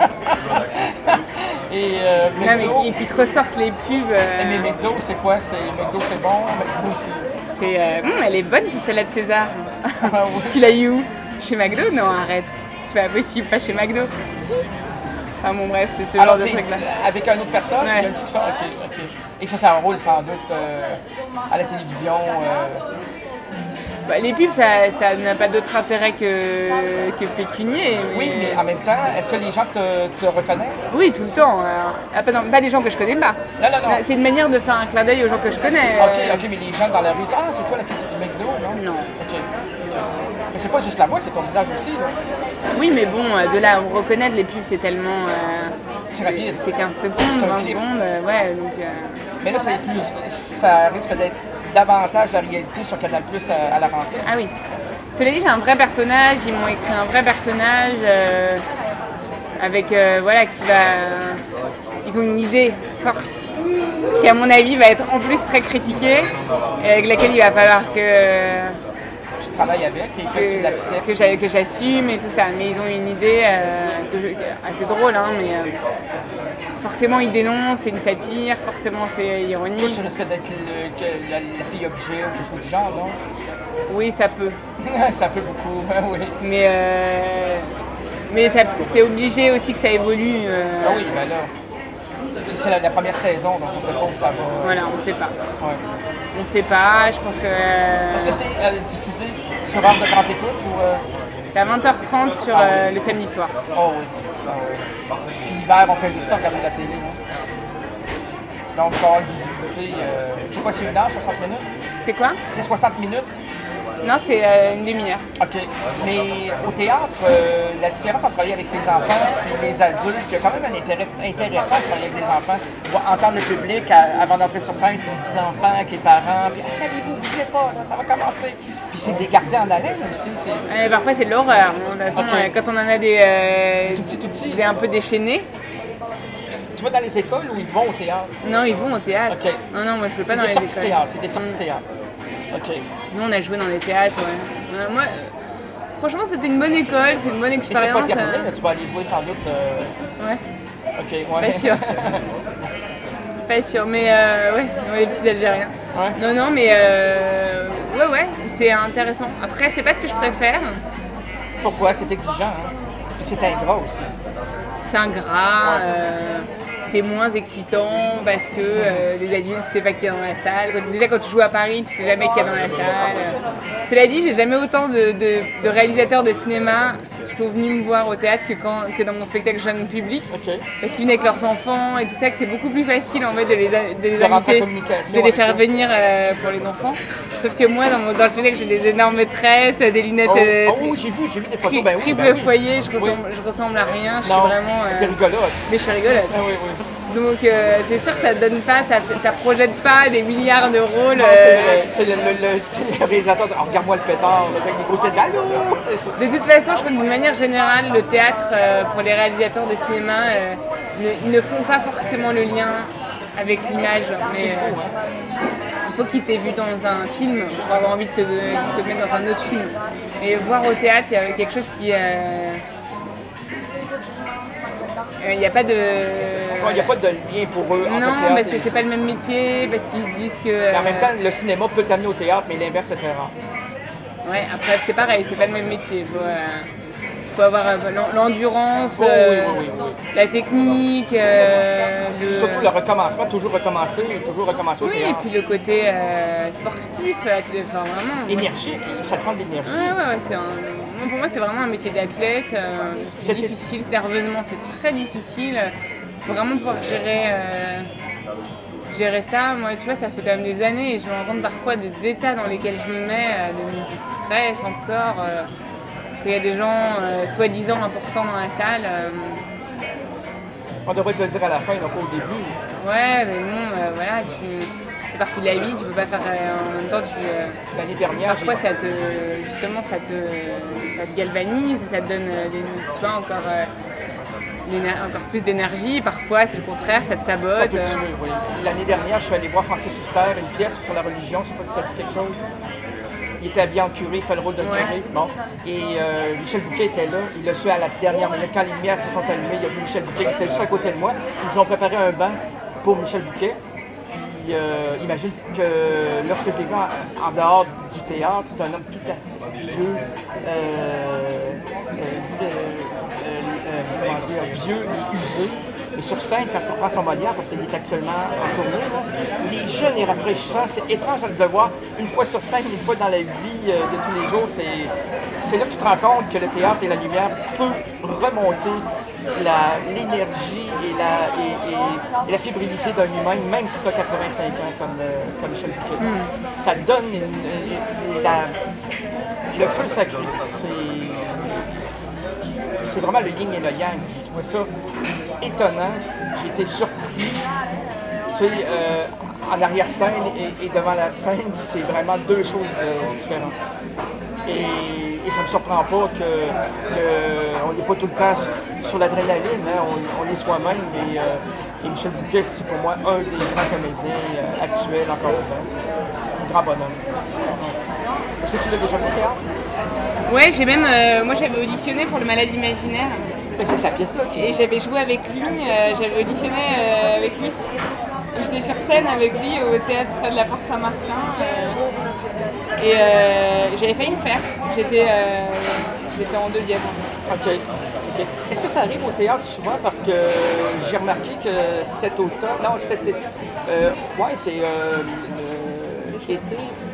Speaker 1: Et
Speaker 2: Non, mais
Speaker 1: McDo,
Speaker 2: qui te ressortent les pubs.
Speaker 1: mais McDo, c'est quoi? McDo, c'est bon? McDo, c'est...
Speaker 2: Elle est bonne cette salade César.
Speaker 1: Ah oui.
Speaker 2: Tu l'as eu où? Chez McDo? Non, arrête. C'est pas possible, pas chez McDo. Si. Enfin bon, bref, c'est ce genre
Speaker 1: Alors,
Speaker 2: de
Speaker 1: t'es
Speaker 2: truc là.
Speaker 1: avec une autre personne,
Speaker 2: Ouais.
Speaker 1: il y a une discussion, OK. Et ça roule sans doute à la télévision.
Speaker 2: Bah, les pubs, ça n'a pas d'autre intérêt que pécunier.
Speaker 1: Oui, mais en même temps, est-ce que les gens te reconnaissent?
Speaker 2: Oui, tout le temps. Pas des gens que je connais pas.
Speaker 1: Non.
Speaker 2: C'est une manière de faire un clin d'œil aux gens que je connais.
Speaker 1: OK, mais les gens dans la rue disent « Ah, c'est toi la fille du McDo, non? »
Speaker 2: Non.
Speaker 1: OK. Mais c'est pas juste la voix, c'est ton visage aussi, là.
Speaker 2: Oui, mais bon, de là à me reconnaître, les pubs, c'est tellement...
Speaker 1: C'est rapide.
Speaker 2: C'est 15 secondes,
Speaker 1: C'est un
Speaker 2: 20
Speaker 1: clip.
Speaker 2: secondes, ouais, donc...
Speaker 1: Mais là, ça risque d'être davantage la réalité sur Canal Plus à la rentrée.
Speaker 2: Ah oui. Cela dit, j'ai un vrai personnage, ils m'ont écrit un vrai personnage avec, voilà, qui va... Ils ont une idée forte qui, à mon avis, va être en plus très critiquée et avec laquelle il va falloir
Speaker 1: Tu travailles avec et que tu l'acceptes.
Speaker 2: que j'assume et tout ça. Mais ils ont une idée assez drôle, hein, mais forcément ils dénoncent, c'est une satire, forcément c'est
Speaker 1: Toi,
Speaker 2: ironique.
Speaker 1: tu risques d'être la fille objet ou quelque chose du genre, non?
Speaker 2: Oui, ça peut.
Speaker 1: Ça peut beaucoup, oui.
Speaker 2: Mais c'est obligé aussi que ça évolue.
Speaker 1: Ah oui, ben là. Puis c'est la première saison, donc on sait pas où ça va.
Speaker 2: Voilà, on sait pas.
Speaker 1: Ouais.
Speaker 2: On sait pas, je pense que...
Speaker 1: Est-ce que c'est diffusé sur heure de grande écoute ou...
Speaker 2: C'est à 20h30 sur le samedi soir.
Speaker 1: Oh oui. Puis l'hiver, on fait juste ça, regarder la télé. Hein? Donc, on va avoir une visibilité. Je sais pas, c'est 1 heure, 60 minutes?
Speaker 2: C'est quoi?
Speaker 1: C'est 60 minutes?
Speaker 2: Non, c'est une demi-heure.
Speaker 1: OK. Mais au théâtre, la différence entre travailler avec les enfants et les adultes, il y a quand même un intérêt intéressant de travailler avec des enfants. Entendre le public avant d'entrer sur scène, les petits enfants, avec les parents, puis installez-vous, bougez pas, là, ça va commencer. Puis c'est des garder en haleine aussi.
Speaker 2: Parfois, c'est de l'horreur. De toute façon,
Speaker 1: OK.
Speaker 2: quand on en a des
Speaker 1: Tout petit.
Speaker 2: un peu déchaînés,
Speaker 1: Tu vas dans les écoles ou ils vont au théâtre?
Speaker 2: non, ils vont au théâtre.
Speaker 1: OK.
Speaker 2: Non, moi, je veux pas
Speaker 1: C'est
Speaker 2: dans
Speaker 1: des
Speaker 2: les
Speaker 1: sorties
Speaker 2: écoles.
Speaker 1: théâtre, c'est des sorties théâtre. OK.
Speaker 2: Nous, on a joué dans les théâtres, ouais. Moi, franchement, c'était une bonne école, c'est une bonne
Speaker 1: Et c'est pas
Speaker 2: expérience.
Speaker 1: terminé, là, tu vas aller jouer sans doute.
Speaker 2: Ouais,
Speaker 1: OK, ouais.
Speaker 2: pas sûr. Pas sûr, mais ouais, les petits Algériens.
Speaker 1: Ouais.
Speaker 2: Non, mais ouais, c'est intéressant. Après, c'est pas ce que je préfère.
Speaker 1: Pourquoi? C'est exigeant, hein? Puis c'est ingrat aussi.
Speaker 2: C'est ingrat, c'est moins excitant parce que les adultes, tu sais pas qui est dans la salle. Déjà, quand tu joues à Paris, tu sais jamais qui est dans la salle. Cela dit, j'ai jamais autant de réalisateurs de cinéma qui sont venus me voir au théâtre que dans mon spectacle jeune public.
Speaker 1: OK.
Speaker 2: Parce qu'ils venaient avec leurs enfants et tout ça, que c'est beaucoup plus facile en fait de les
Speaker 1: rentrer en
Speaker 2: inviter,
Speaker 1: communication
Speaker 2: de les faire
Speaker 1: avec eux.
Speaker 2: venir pour les enfants. Sauf que moi, dans le spectacle, j'ai des énormes tresses, des lunettes
Speaker 1: J'ai vu des photos. Ben oui,
Speaker 2: triple
Speaker 1: ben oui.
Speaker 2: foyer, je ressemble à rien, je suis
Speaker 1: Non,
Speaker 2: vraiment...
Speaker 1: t'es rigolote.
Speaker 2: Mais je suis rigolote.
Speaker 1: Ah oui, oui.
Speaker 2: Donc c'est sûr que ça donne pas, ça projette pas des milliards de rôles.
Speaker 1: Non, c'est vrai. Le réalisateur dit, regarde-moi le pétard, là, avec des gros têtes d'allô.
Speaker 2: De toute façon, je crois que d'une manière générale, le théâtre, pour les réalisateurs de cinéma, ils ne font pas forcément le lien avec l'image. Mais il faut qu'ils t'aient vu dans un film pour avoir envie de te mettre dans un autre film. Et voir au théâtre, il y a quelque chose qui... Il n'y a pas de...
Speaker 1: Il n'y a pas de lien pour eux entre
Speaker 2: Non,
Speaker 1: théâtre
Speaker 2: parce que c'est pas le même métier, parce qu'ils se disent que...
Speaker 1: Mais en même temps, le cinéma peut t'amener au théâtre, mais l'inverse est très rare.
Speaker 2: Ouais, après c'est pareil, c'est pas le même métier. Faut avoir l'endurance,
Speaker 1: Oui.
Speaker 2: la technique,
Speaker 1: Surtout le recommencement, toujours recommencer au
Speaker 2: Oui, et
Speaker 1: théâtre.
Speaker 2: puis le côté sportif, enfin vraiment...
Speaker 1: Énergique, ça te prend de l'énergie.
Speaker 2: Ouais, pour moi c'est vraiment un métier d'athlète, c'est difficile, nerveusement c'est très difficile. Faut vraiment pouvoir gérer ça. Moi, tu vois, ça fait quand même des années et je me rends compte parfois des états dans lesquels je me mets, du stress encore, qu'il y a des gens soi-disant importants dans la salle.
Speaker 1: On devrait te le dire à la fin, donc au début.
Speaker 2: Ouais, mais bon, voilà, c'est partie de la vie, tu peux pas faire en même temps.
Speaker 1: L'année dernière,
Speaker 2: parfois, ça te galvanise, ça te donne tu vois, encore plus d'énergie. Parfois, c'est le contraire, ça te sabote.
Speaker 1: Ça peut tuer, oui. L'année dernière, je suis allé voir Francis Huster, une pièce sur la religion, je sais pas si ça dit quelque chose. Il était habillé en curé, il fait le rôle de curé. Bon. Et Michel Bouquet était là. Il l'a su à la dernière minute. Quand les lumières se sont allumées, il y a vu Michel Bouquet qui était juste à côté de moi. Ils ont préparé un banc pour Michel Bouquet. Puis imagine que lorsque je l'ai vu en dehors du théâtre, c'est un homme tout à fait vieux, vieux et usé. Et sur scène, quand il reprend son Molière, parce qu'il est actuellement en tournée, là, il est jeune et rafraîchissant. C'est étrange de le voir une fois sur scène, une fois dans la vie de tous les jours. C'est là que tu te rends compte que le théâtre et la lumière peut remonter l'énergie et la fébrilité d'un humain, même si tu as 85 ans comme Michel Bouquet. Ça donne le feu sacré. C'est vraiment le yin et le yang. Je trouvais ça étonnant. J'ai été surpris. Tu sais, en arrière-scène et devant la scène, c'est vraiment deux choses différentes. Et ça ne me surprend pas qu'on n'est pas tout le temps sur l'adrénaline. Hein. On est soi-même. Et Michel Bouquet, c'est pour moi un des grands comédiens actuels encore aujourd'hui. Un grand bonhomme. Est-ce que tu l'as déjà vu au théâtre?
Speaker 2: Ouais, j'ai même. Moi, j'avais auditionné pour Le Malade Imaginaire.
Speaker 1: Mais c'est sa pièce-là.
Speaker 2: Et j'avais joué avec lui, j'avais auditionné avec lui. J'étais sur scène avec lui au théâtre de la Porte Saint-Martin. Et j'avais failli le faire. J'étais en deuxième.
Speaker 1: OK. Est-ce que ça arrive au théâtre souvent? Parce que j'ai remarqué que cet automne. Non, cet été. Ouais, c'est l'été.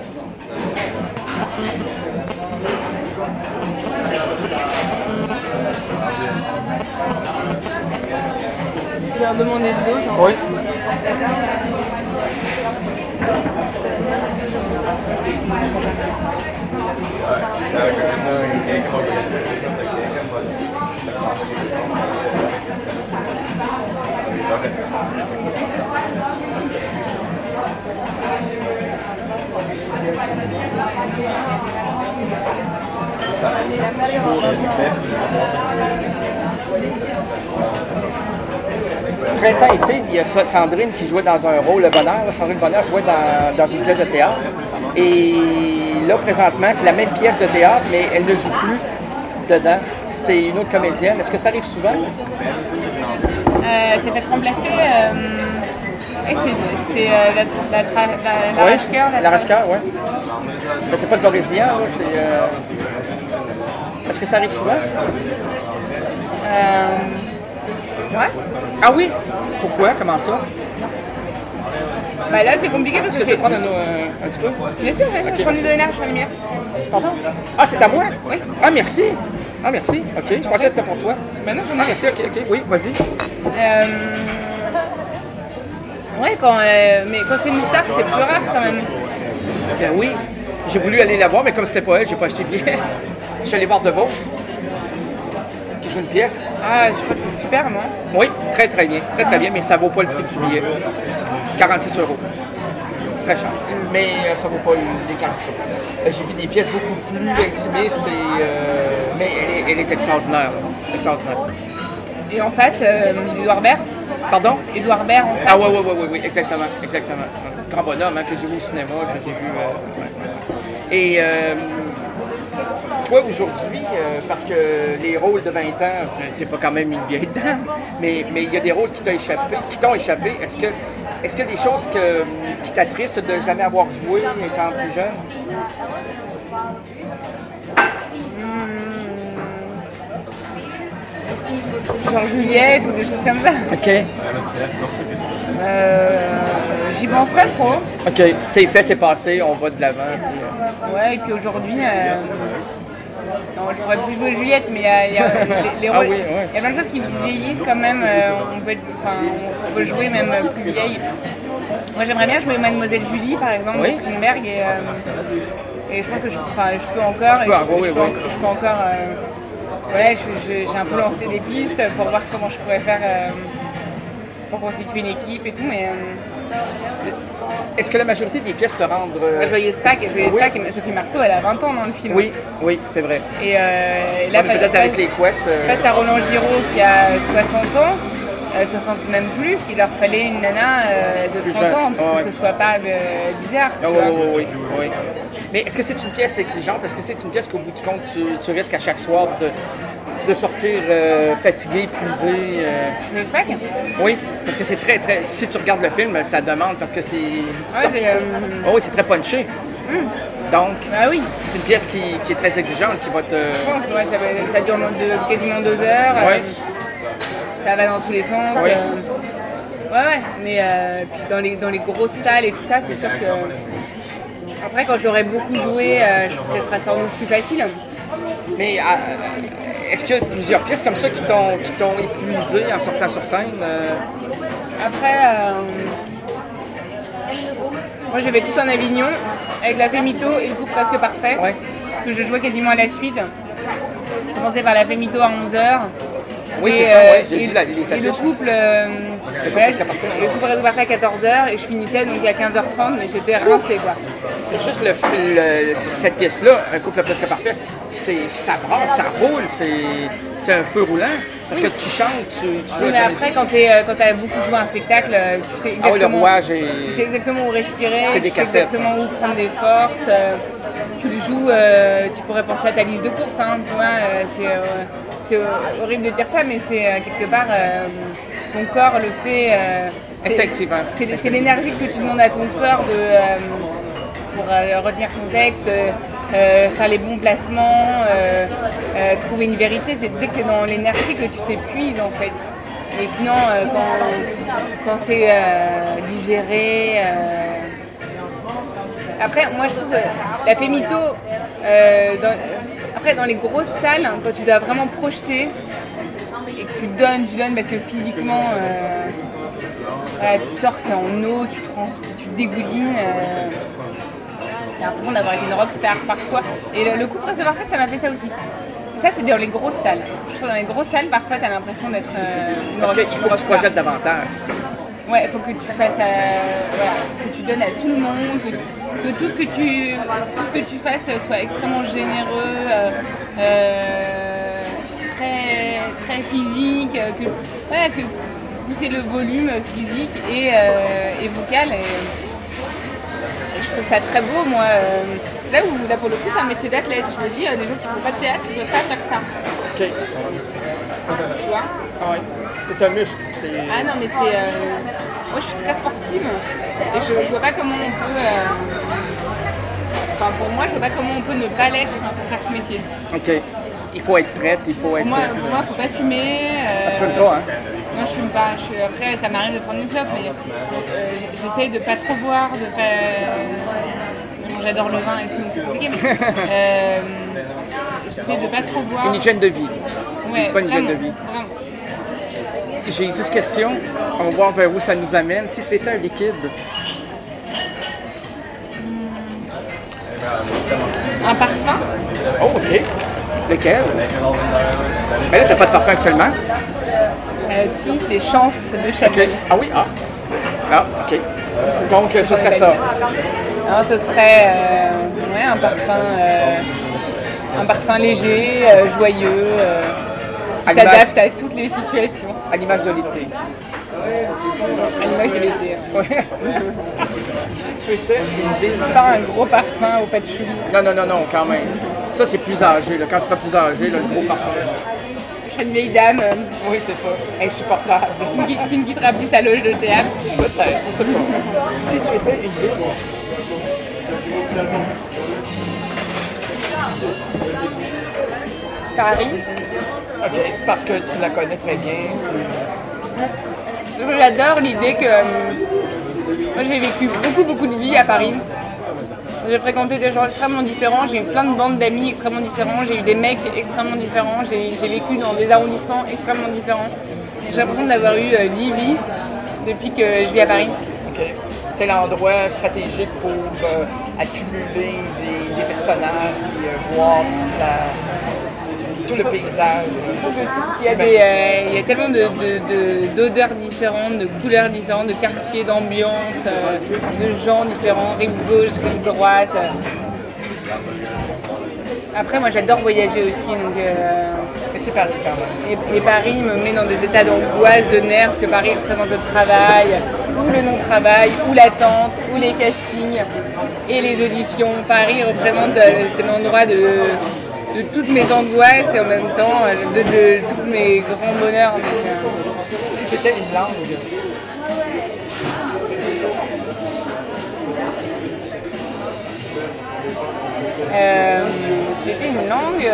Speaker 2: Je vais leur demander de l'eau, genre.
Speaker 1: Oui. Printemps-été, il y a Sandrine qui jouait dans un rôle, le Bonheur. Sandrine Bonheur jouait dans une pièce de théâtre. Et là, présentement, c'est la même pièce de théâtre, mais elle ne joue plus dedans. C'est une autre comédienne. Est-ce que ça arrive souvent?
Speaker 2: C'est fait remplacer. C'est l'arrache-cœur.
Speaker 1: L'arrache-cœur, oui. Mais c'est pas de Boris Vian, là, c'est... Est-ce que ça arrive souvent?
Speaker 2: Ouais.
Speaker 1: Ah oui? Pourquoi? Comment ça?
Speaker 2: Bah là, c'est compliqué parce
Speaker 1: Est-ce
Speaker 2: que
Speaker 1: que tu
Speaker 2: c'est.
Speaker 1: peux prendre un petit peu?
Speaker 2: Bien sûr, je prends du donner, je prends du lumière.
Speaker 1: Pardon? Ah, c'est à moi?
Speaker 2: Oui.
Speaker 1: Ah, merci. Ah, merci. OK. Je pensais que c'était pour toi.
Speaker 2: Bah non, j'en
Speaker 1: Ah,
Speaker 2: ai.
Speaker 1: merci. OK. Oui, vas-y.
Speaker 2: Ouais, mais quand c'est une star, c'est plus rare quand même.
Speaker 1: Ben oui. J'ai voulu aller la voir, mais comme c'était pas elle, j'ai pas acheté de billet. Je suis allé voir De Vos, qui joue une pièce.
Speaker 2: Ah, je crois que c'est super, non?
Speaker 1: Oui, très très bien. Très très bien, mais ça vaut pas le prix du billet. 46 €. Très cher. Mais ça vaut pas les 46 €. J'ai vu des pièces beaucoup plus intimistes, mais elle est extraordinaire. Extraordinaire.
Speaker 2: Et en face, Édouard Baird.
Speaker 1: Pardon?
Speaker 2: Édouard Baird en face.
Speaker 1: Ah oui, exactement. Grand bonhomme que j'ai vu au cinéma, que j'ai vu. Ouais. Et toi aujourd'hui, parce que les rôles de 20 ans, t'es pas quand même une vieille dame, mais il y a des rôles qui t'ont échappé. Est-ce que des choses qui t'attristent de jamais avoir joué étant plus jeune?
Speaker 2: Genre Juliette ou des choses comme ça.
Speaker 1: OK.
Speaker 2: J'y pense pas trop.
Speaker 1: OK. C'est fait, c'est passé, on va de l'avant.
Speaker 2: Ouais, et puis aujourd'hui, non, j'aurais pu jouer Juliette, mais il y a les
Speaker 1: Ah
Speaker 2: rôles.
Speaker 1: oui, ouais.
Speaker 2: Il y a plein de choses qui se vieillissent quand même. On peut jouer même plus vieille. Moi, j'aimerais bien jouer Mademoiselle Julie, par exemple,
Speaker 1: Oui.
Speaker 2: de Strindberg, et je pense que je peux encore. Je peux encore. Voilà, j'ai un peu lancé des pistes pour voir comment je pourrais faire pour constituer une équipe et tout, mais
Speaker 1: Est-ce que la majorité des pièces te rendent...
Speaker 2: Joyeuse Pâques, et Sophie Marceau, elle a 20 ans dans le film.
Speaker 1: Oui, c'est vrai.
Speaker 2: Et là,
Speaker 1: Peut-être avec les couettes...
Speaker 2: face à Roland Giraud qui a 60 ans, 60 même plus, il leur fallait une nana de 30 ans pour que ce soit pas bizarre.
Speaker 1: Oui. Mais est-ce que c'est une pièce exigeante? Est-ce que c'est une pièce qu'au bout du compte, tu risques à chaque soir de sortir fatigué, épuisé?
Speaker 2: Joyeuse Pâques?
Speaker 1: Oui, parce que c'est très, très... Si tu regardes le film, ça demande, parce que c'est... oui, c'est très punché. Donc,
Speaker 2: bah oui.
Speaker 1: c'est une pièce qui est très exigeante, qui va te...
Speaker 2: Je pense, ouais, ça dure quasiment 2 heures.
Speaker 1: Ouais.
Speaker 2: Ça va dans tous les sens.
Speaker 1: Oui.
Speaker 2: Ouais, mais puis dans les grosses salles et tout ça, c'est sûr que... Après, quand j'aurai beaucoup joué, je pense que ce sera sans doute plus facile.
Speaker 1: Mais est-ce qu'il y a plusieurs pièces comme ça qui t'ont épuisé en sortant sur scène?
Speaker 2: Après, moi j'avais tout en Avignon, avec la Fémito et le couple presque parfait, que je jouais quasiment à la suite. Je commençais par la Fémito à 11h.
Speaker 1: Oui,
Speaker 2: et,
Speaker 1: c'est ça, j'ai vu les
Speaker 2: et
Speaker 1: affiches.
Speaker 2: le couple presque parfait à 14h et je finissais donc à 15h30, mais j'étais rincée quoi.
Speaker 1: Juste cette pièce-là, Un couple presque parfait, ça brasse, ça roule, c'est un feu roulant. Parce que tu chantes, tu joues.
Speaker 2: Oui, mais après, quand tu as beaucoup joué un spectacle, tu sais exactement,
Speaker 1: le rouage
Speaker 2: tu sais exactement où respirer,
Speaker 1: c'est des
Speaker 2: tu sais
Speaker 1: cassettes.
Speaker 2: exactement où prendre des forces. Tu le joues, tu pourrais penser à ta liste de courses, hein, tu vois, c'est horrible de dire ça, mais c'est quelque part, ton corps le fait.
Speaker 1: Instinctivement.
Speaker 2: C'est l'énergie que tu demandes à ton corps pour retenir ton texte, faire les bons placements, trouver une vérité. C'est dès que tu es dans l'énergie que tu t'épuises en fait. Et sinon, quand c'est digéré... Après, moi je trouve la Fémito, après dans les grosses salles, hein, quand tu dois vraiment projeter et que tu donnes parce que physiquement, voilà, tu sors, t'es en eau, tu dégoulines. J'ai l'impression d'avoir été une rockstar parfois. Et le coup presque parfait, ça m'a fait ça aussi. Ça, c'est dans les grosses salles. Je trouve dans les grosses salles, parfois, t'as l'impression d'être une
Speaker 1: Parce qu'il faut que tu projettes davantage.
Speaker 2: Ouais, il faut que tu fasses, que tu donnes à tout le monde, que tout ce que tu fasses soit extrêmement généreux, très, très physique, que pousser le volume physique et vocal. Et je trouve ça très beau, moi. C'est là où, là, pour le coup, c'est un métier d'athlète. Je me dis, des gens qui ne font pas de théâtre, ils ne peuvent pas faire ça.
Speaker 1: OK.
Speaker 2: Tu vois?
Speaker 1: Ah ouais. C'est un muscle.
Speaker 2: Ah non, mais c'est... moi, je suis très sportive. Et je vois pas comment on peut... Enfin, pour moi, je vois pas comment on peut ne pas l'être pour faire ce métier.
Speaker 1: OK. il faut être prête, il faut être...
Speaker 2: Pour moi, faut pas fumer.
Speaker 1: Tu fumes pas, hein?
Speaker 2: Non, je fume pas. Après, ça m'arrive de prendre une clope, mais j'essaye de pas trop boire, de pas... Bon, j'adore le vin et tout, c'est compliqué, mais j'essaye de pas trop boire.
Speaker 1: Une hygiène de vie.
Speaker 2: Ouais,
Speaker 1: Pas une hygiène de
Speaker 2: vraiment,
Speaker 1: vie.
Speaker 2: vraiment.
Speaker 1: J'ai 10 questions. On va voir vers où ça nous amène. Si tu étais un liquide,
Speaker 2: Un parfum.
Speaker 1: oh, OK. Lequel? Mais là, t'as pas de parfum actuellement.
Speaker 2: Si, c'est Chance de Chanel.
Speaker 1: OK. Ah oui, ah. Ah, OK. Donc, ce serait ça.
Speaker 2: Alors, ce serait ouais, un parfum léger, joyeux, qui s'adapte à toutes les situations.
Speaker 1: À l'image de l'été.
Speaker 2: À l'image de l'été.
Speaker 1: Ouais. Si tu étais une ville...
Speaker 2: Pas un gros parfum au patchouli.
Speaker 1: Non, quand même. Ça, c'est plus âgé. Là. Quand tu seras plus âgé, là, le gros parfum.
Speaker 2: Je serais une vieille dame
Speaker 1: Oui, c'est ça. Insupportable.
Speaker 2: qui ne quittera plus sa loge de théâtre.
Speaker 1: Peut-être, on sait pas. Si tu étais une ville...
Speaker 2: Paris.
Speaker 1: OK, parce que tu la connais très bien.
Speaker 2: J'adore l'idée que moi j'ai vécu beaucoup de vie à Paris. J'ai fréquenté des gens extrêmement différents, j'ai eu plein de bandes d'amis extrêmement différents, j'ai eu des mecs extrêmement différents, j'ai vécu dans des arrondissements extrêmement différents. J'ai l'impression d'avoir eu 10 vies depuis que je vis à Paris.
Speaker 1: OK. C'est l'endroit stratégique pour accumuler des personnages et voir tout le paysage.
Speaker 2: Il y a tellement d'odeurs différentes, de couleurs différentes, de quartiers, d'ambiance, de gens différents, rive gauche, rive droite. Après, moi j'adore voyager aussi, donc,
Speaker 1: Mais c'est Paris quand même.
Speaker 2: et Paris me met dans des états d'angoisse, de nerfs, parce que Paris représente le travail, ou le non-travail, ou l'attente, ou les castings, et les auditions. Paris représente c'est l'endroit de toutes mes angoisses et en même temps de tous mes grands bonheurs.
Speaker 1: Si tu étais une langue,
Speaker 2: si j'étais une langue,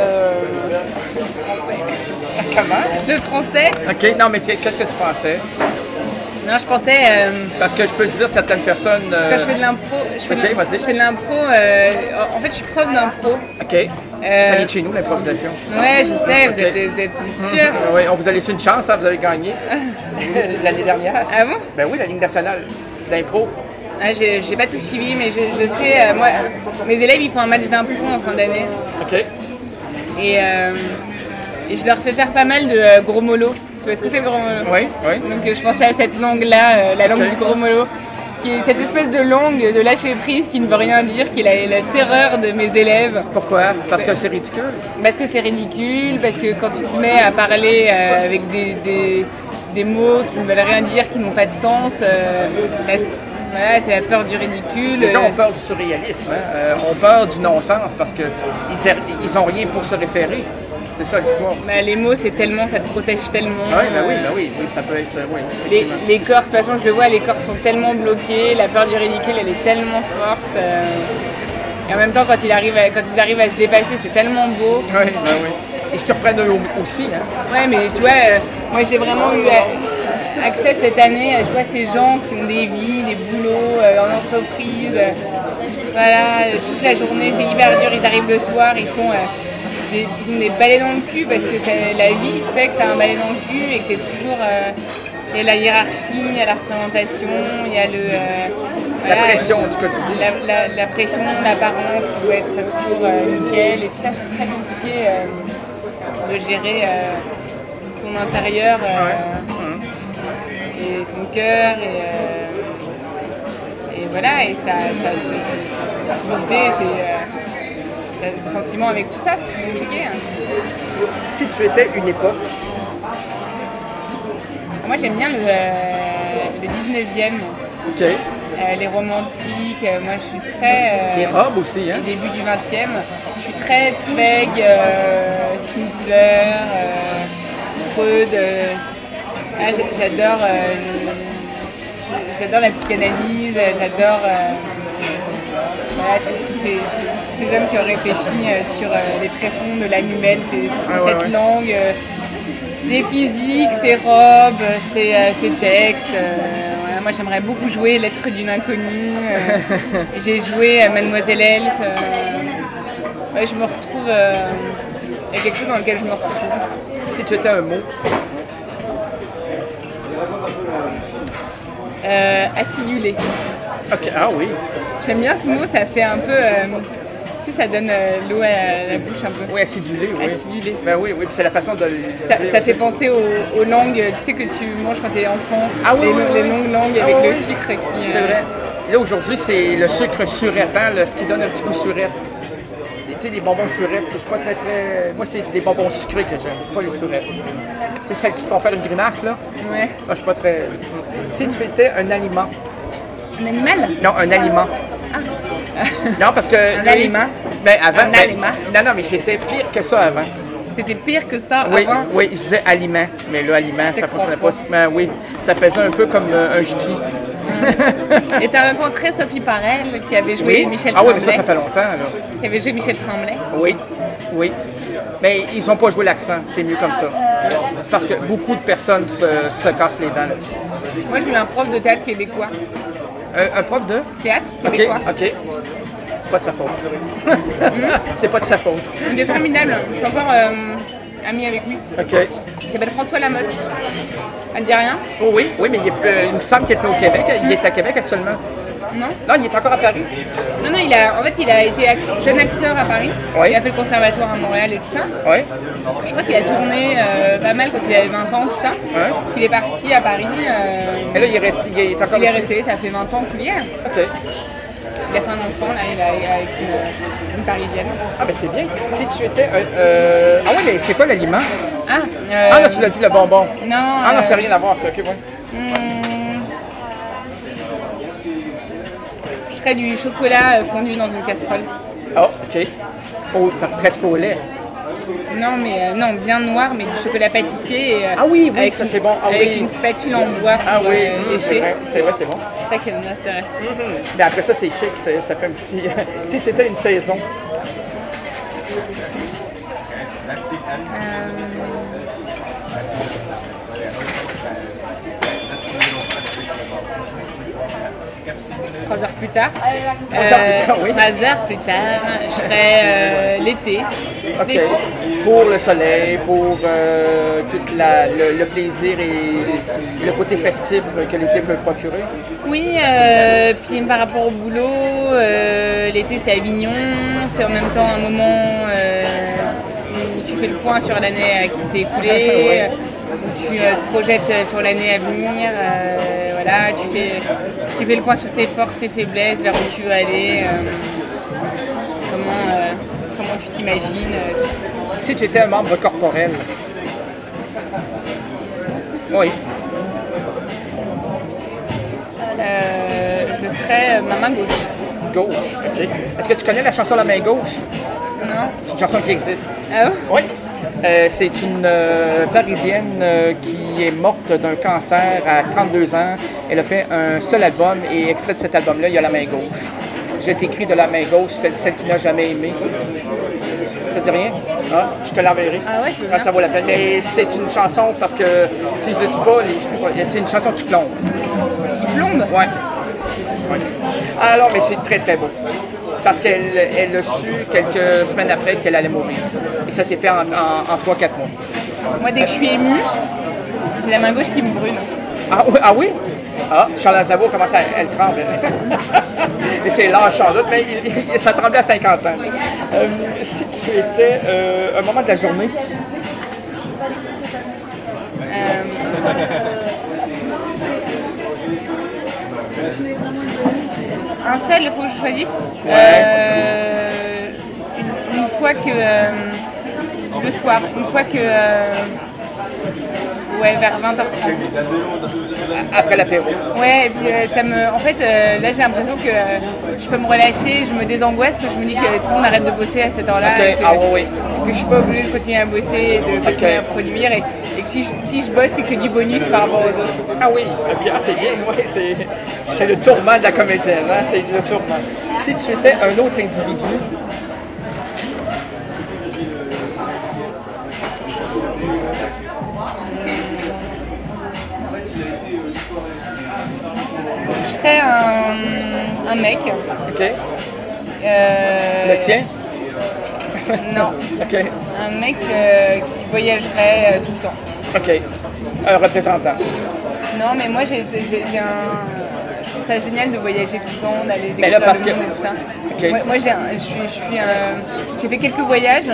Speaker 1: comment?
Speaker 2: le français.
Speaker 1: OK, non, mais qu'est-ce que tu pensais?
Speaker 2: Non, je pensais.
Speaker 1: Parce que je peux te dire, certaines personnes...
Speaker 2: Quand je fais de l'impro,
Speaker 1: vas-y.
Speaker 2: je fais de l'impro. En fait, je suis prof d'impro.
Speaker 1: OK. Ça vient de chez nous, l'improvisation.
Speaker 2: Ouais, je sais,
Speaker 1: OK.
Speaker 2: vous êtes sûr.
Speaker 1: Oui, on vous a laissé une chance, hein, vous avez gagné l'année dernière.
Speaker 2: Ah bon?
Speaker 1: Ben oui, la Ligue nationale d'impro.
Speaker 2: Ah, j'ai pas tout suivi, mais je sais, moi, mes élèves ils font un match d'impro en fin d'année.
Speaker 1: OK.
Speaker 2: Et je leur fais faire pas mal de gros mollo. Tu vois ce que c'est le gros mollo?
Speaker 1: Oui.
Speaker 2: Donc je pensais à cette langue-là, la langue
Speaker 1: OK.
Speaker 2: du gros mollo, qui est cette espèce de langue de lâcher prise qui ne veut rien dire, qui est la terreur de mes élèves.
Speaker 1: Pourquoi? Parce que c'est ridicule?
Speaker 2: Parce que c'est ridicule, parce que quand tu te mets à parler avec des mots qui ne veulent rien dire, qui n'ont pas de sens, voilà, c'est la peur du ridicule.
Speaker 1: Les gens ont peur du surréalisme, hein? Ont peur du non-sens parce qu'ils n'ont rien pour se référer. C'est ça l'histoire.
Speaker 2: Bah, les mots, c'est tellement, ça te protège tellement.
Speaker 1: Oui, ça peut être... Oui,
Speaker 2: les corps, de toute façon, je le vois, les corps sont tellement bloqués, la peur du ridicule, elle est tellement forte. Et en même temps, quand ils arrivent à se dépasser, c'est tellement beau.
Speaker 1: Oui. Ils se surprennent eux aussi. Hein?
Speaker 2: Ouais, mais tu vois, moi j'ai vraiment eu accès cette année, je vois ces gens qui ont des vies, des boulots en entreprise. Voilà, toute la journée, c'est hyper dur, ils arrivent le soir, ils ont des balais dans le cul parce que la vie fait que tu as un balai dans le cul et que tu es toujours... il y a la hiérarchie, il y a la représentation, il y a
Speaker 1: la pression du quotidien.
Speaker 2: La pression, l'apparence qui doit être toujours nickel et tout ça, c'est très compliqué de gérer son intérieur et son cœur et voilà, et sa sensibilité, ses sentiments avec tout ça, c'est compliqué. Hein.
Speaker 1: Si tu étais une époque,
Speaker 2: moi j'aime bien le 19e.
Speaker 1: OK.
Speaker 2: Les romantiques, moi je suis très...
Speaker 1: les robes aussi, hein?
Speaker 2: Début du 20e. Je suis très Zweig, Schnitzler, Freud. J'adore la psychanalyse, j'adore voilà, tous ces ces hommes qui ont réfléchi sur les tréfonds de la mimelle, cette langue, ses physiques, ses robes, ses textes. Voilà, moi j'aimerais beaucoup jouer Lettre d'une inconnue. J'ai joué Mademoiselle Else. Ouais, je me retrouve. Il y a quelque chose dans lequel je me retrouve.
Speaker 1: Si tu étais un mot.
Speaker 2: Acidulé.
Speaker 1: Ok, ah oui.
Speaker 2: J'aime bien ce mot, ça fait un peu. Tu sais, ça donne l'eau à la bouche un peu.
Speaker 1: Oui, acidulé, oui.
Speaker 2: Acidulé.
Speaker 1: Ben oui, oui, puis c'est la façon de le dire.
Speaker 2: Ça fait penser aux langues, tu sais, que tu manges quand t'es enfant.
Speaker 1: Ah oui,
Speaker 2: les longues langues avec le sucre qui.
Speaker 1: C'est vrai. Là, aujourd'hui, c'est le sucre surette, hein, ce qui donne un petit goût surette. Tu sais, les bonbons surettes, je suis pas très. Moi, c'est des bonbons sucrés que j'aime, pas les surettes. Tu sais, celles qui te font faire une grimace, là?
Speaker 2: Ouais.
Speaker 1: Moi, je suis pas très. Si tu étais un aliment.
Speaker 2: Un animal?
Speaker 1: Non, un aliment.
Speaker 2: Ah.
Speaker 1: Non, parce que.
Speaker 2: Un aliment?
Speaker 1: Ben, avant.
Speaker 2: Un aliment?
Speaker 1: Non, mais j'étais pire que ça avant.
Speaker 2: T'étais pire que ça
Speaker 1: Oui,
Speaker 2: avant?
Speaker 1: oui, je disais aliment, mais le aliment,
Speaker 2: Je te
Speaker 1: ça
Speaker 2: crois
Speaker 1: fonctionnait
Speaker 2: pas.
Speaker 1: pas. Ben, oui, ça faisait un peu comme un ch'ti.
Speaker 2: Et t'as rencontré Sophie Parel qui avait joué Michel
Speaker 1: Ah
Speaker 2: Tremblay.
Speaker 1: oui, mais ça fait longtemps, là.
Speaker 2: Qui avait joué Michel Tremblay.
Speaker 1: Oui, oui. Mais ils n'ont pas joué l'accent, c'est mieux comme ça. Parce que beaucoup de personnes se cassent les dents là-dessus.
Speaker 2: Moi, j'ai eu un prof de théâtre québécois.
Speaker 1: Un prof de?
Speaker 2: Théâtre
Speaker 1: Ok,
Speaker 2: québécois.
Speaker 1: ok. C'est pas de sa faute. C'est pas de sa faute.
Speaker 2: Il est formidable. Je suis encore amie avec lui.
Speaker 1: Ok.
Speaker 2: Il s'appelle François Lamotte. Ça ne dit rien?
Speaker 1: Oh oui, oui, mais il me semble qu'il était au Québec. Il est à Québec actuellement.
Speaker 2: Non?
Speaker 1: Non, il est encore à Paris.
Speaker 2: Non, il a été jeune acteur à Paris.
Speaker 1: Oui.
Speaker 2: Il a fait le conservatoire à Montréal et tout ça.
Speaker 1: Oui.
Speaker 2: Je crois qu'il a tourné pas mal quand il avait 20 ans, tout ça.
Speaker 1: Ouais.
Speaker 2: Il est parti à Paris.
Speaker 1: Et là, il est encore
Speaker 2: Il est
Speaker 1: ici.
Speaker 2: resté, ça fait 20 ans qu'il y est.
Speaker 1: Ok.
Speaker 2: Il a fait un enfant, là, avec une Parisienne.
Speaker 1: Ah, ben c'est bien. Si tu étais Ah oui, mais c'est quoi l'aliment?
Speaker 2: Ah,
Speaker 1: Ah, là, tu l'as dit, le bonbon.
Speaker 2: non.
Speaker 1: Ah, non, c'est rien à voir, ça. Ok, oui.
Speaker 2: Je ferais du chocolat fondu dans une casserole.
Speaker 1: Ah, ok. Presque au lait.
Speaker 2: Non, mais non, bien noir, mais du chocolat pâtissier. Et,
Speaker 1: Ah oui, oui,
Speaker 2: avec
Speaker 1: ça c'est bon. Ah,
Speaker 2: avec
Speaker 1: oui.
Speaker 2: une spatule en bois
Speaker 1: Ah
Speaker 2: pour
Speaker 1: oui,
Speaker 2: lécher.
Speaker 1: c'est vrai, c'est bon.
Speaker 2: C'est ça qui a un intérêt.
Speaker 1: Mais après ça, c'est chic, ça fait un petit. Si tu étais une saison.
Speaker 2: Trois heures plus tard.
Speaker 1: 3 heures plus tard, oui.
Speaker 2: 3 heures plus tard, je serais l'été.
Speaker 1: OK. Pour le soleil, pour tout le plaisir et le côté festif que l'été peut procurer.
Speaker 2: Oui, puis par rapport au boulot, l'été c'est Avignon, c'est en même temps un moment où tu fais le point sur l'année qui s'est écoulée,
Speaker 1: Ouais.
Speaker 2: où tu te projettes sur l'année à venir, voilà, tu fais le point sur tes forces, tes faiblesses, vers où tu veux aller, comment tu t'imagines.
Speaker 1: Si tu étais un membre corporel. Oui.
Speaker 2: Je serais ma main gauche.
Speaker 1: Gauche. OK. Est-ce que tu connais la chanson La main gauche?
Speaker 2: Non?
Speaker 1: C'est une chanson qui existe.
Speaker 2: Ah ouais?
Speaker 1: Oui. C'est une Parisienne qui est morte d'un cancer à 32 ans. Elle a fait un seul album et extrait de cet album-là, il y a La main gauche. J'ai écrit de La main gauche, celle qui n'a jamais aimé. Ça te dit rien? Ah, je te l'enverrai.
Speaker 2: Ah ouais, je veux bien.
Speaker 1: Ça vaut la peine. Mais c'est une chanson parce que si je le dis pas, c'est une chanson qui plombe.
Speaker 2: Qui plombe?
Speaker 1: Ouais. Ouais. Alors, mais c'est très très beau. Parce qu'elle a su quelques semaines après qu'elle allait mourir. Et ça s'est fait en 3-4 mois.
Speaker 2: Moi, dès que je suis émue, j'ai la main gauche qui me brûle.
Speaker 1: Ah oui? Ah, oui? Ah, Charles Aznavour commence elle tremble. Et c'est l'âge sans doute, mais ça tremblait à 50 ans. Si tu étais un moment de la journée.
Speaker 2: Un seul, il faut que je choisisse. Une fois que le soir, une fois que ouais, vers 20h30.
Speaker 1: Après l'apéro.
Speaker 2: Ouais, et puis en fait, là j'ai l'impression que je peux me relâcher, je me désangoisse, que je me dis que tout le monde arrête de bosser à cette heure-là,
Speaker 1: Ok.
Speaker 2: et que,
Speaker 1: Ah oui.
Speaker 2: que je suis pas obligée de continuer à bosser, de continuer à produire, et que si je bosse, c'est que du bonus par rapport aux autres.
Speaker 1: Ah oui, ok, ah, c'est bien, ouais, c'est le tourment de la comédienne, hein? C'est le tourment. Si tu étais un autre individu,
Speaker 2: un mec.
Speaker 1: OK.
Speaker 2: Le
Speaker 1: tien?
Speaker 2: Non.
Speaker 1: OK.
Speaker 2: Un mec qui voyagerait tout le temps.
Speaker 1: OK. Un représentant.
Speaker 2: Non, mais moi, j'ai je trouve ça génial de voyager tout le temps, d'aller
Speaker 1: Mais là,
Speaker 2: découvrir
Speaker 1: parce
Speaker 2: le
Speaker 1: que...
Speaker 2: monde et tout ça.
Speaker 1: OK.
Speaker 2: Moi, j'ai fait quelques voyages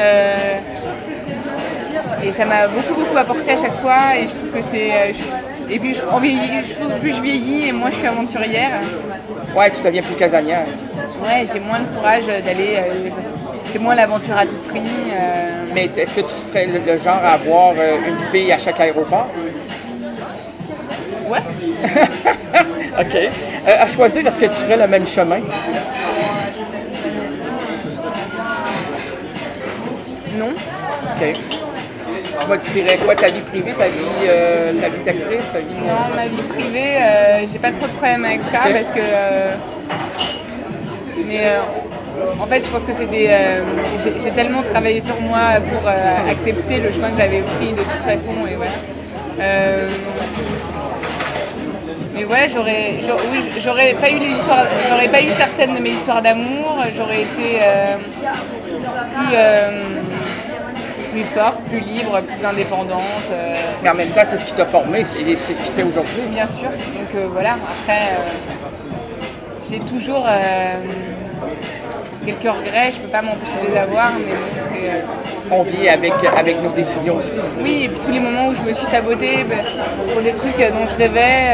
Speaker 2: et ça m'a beaucoup apporté à chaque fois et je trouve que c'est... et puis, je trouve que plus je vieillis et moins je suis aventurière.
Speaker 1: Ouais, tu deviens plus casanière.
Speaker 2: Ouais, j'ai moins le courage d'aller... c'est moins l'aventure à tout prix.
Speaker 1: Mais est-ce que tu serais le genre à avoir une fille à chaque aéroport?
Speaker 2: Ouais.
Speaker 1: OK. À choisir, est-ce que tu ferais le même chemin?
Speaker 2: Non.
Speaker 1: OK. Tu modifierais quoi? Ta vie privée, ta vie d'actrice, ta vie...
Speaker 2: Non, ma vie privée, j'ai pas trop de problème avec ça
Speaker 1: Okay.
Speaker 2: parce que... en fait, je pense que c'est des... j'ai tellement travaillé sur moi pour accepter le chemin que j'avais pris de toute façon et voilà. Mais ouais, j'aurais pas eu certaines de mes histoires d'amour, j'aurais été plus forte, plus libre, plus indépendante.
Speaker 1: Mais en même temps, c'est ce qui t'a formé, c'est ce qui t'est aujourd'hui.
Speaker 2: Bien sûr. Donc voilà, après, j'ai toujours quelques regrets, je peux pas m'empêcher de les avoir, mais bon, c'est...
Speaker 1: On vit avec nos décisions aussi.
Speaker 2: Oui, et puis tous les moments où je me suis sabotée pour des trucs dont je rêvais.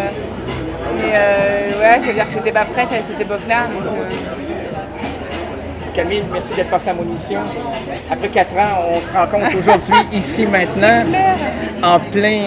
Speaker 2: Ouais, c'est-à-dire que j'étais pas prête à cette époque-là. Donc,
Speaker 1: Camille, merci d'être passée à mon émission. Après 4 ans, on se rencontre aujourd'hui, ici, maintenant, en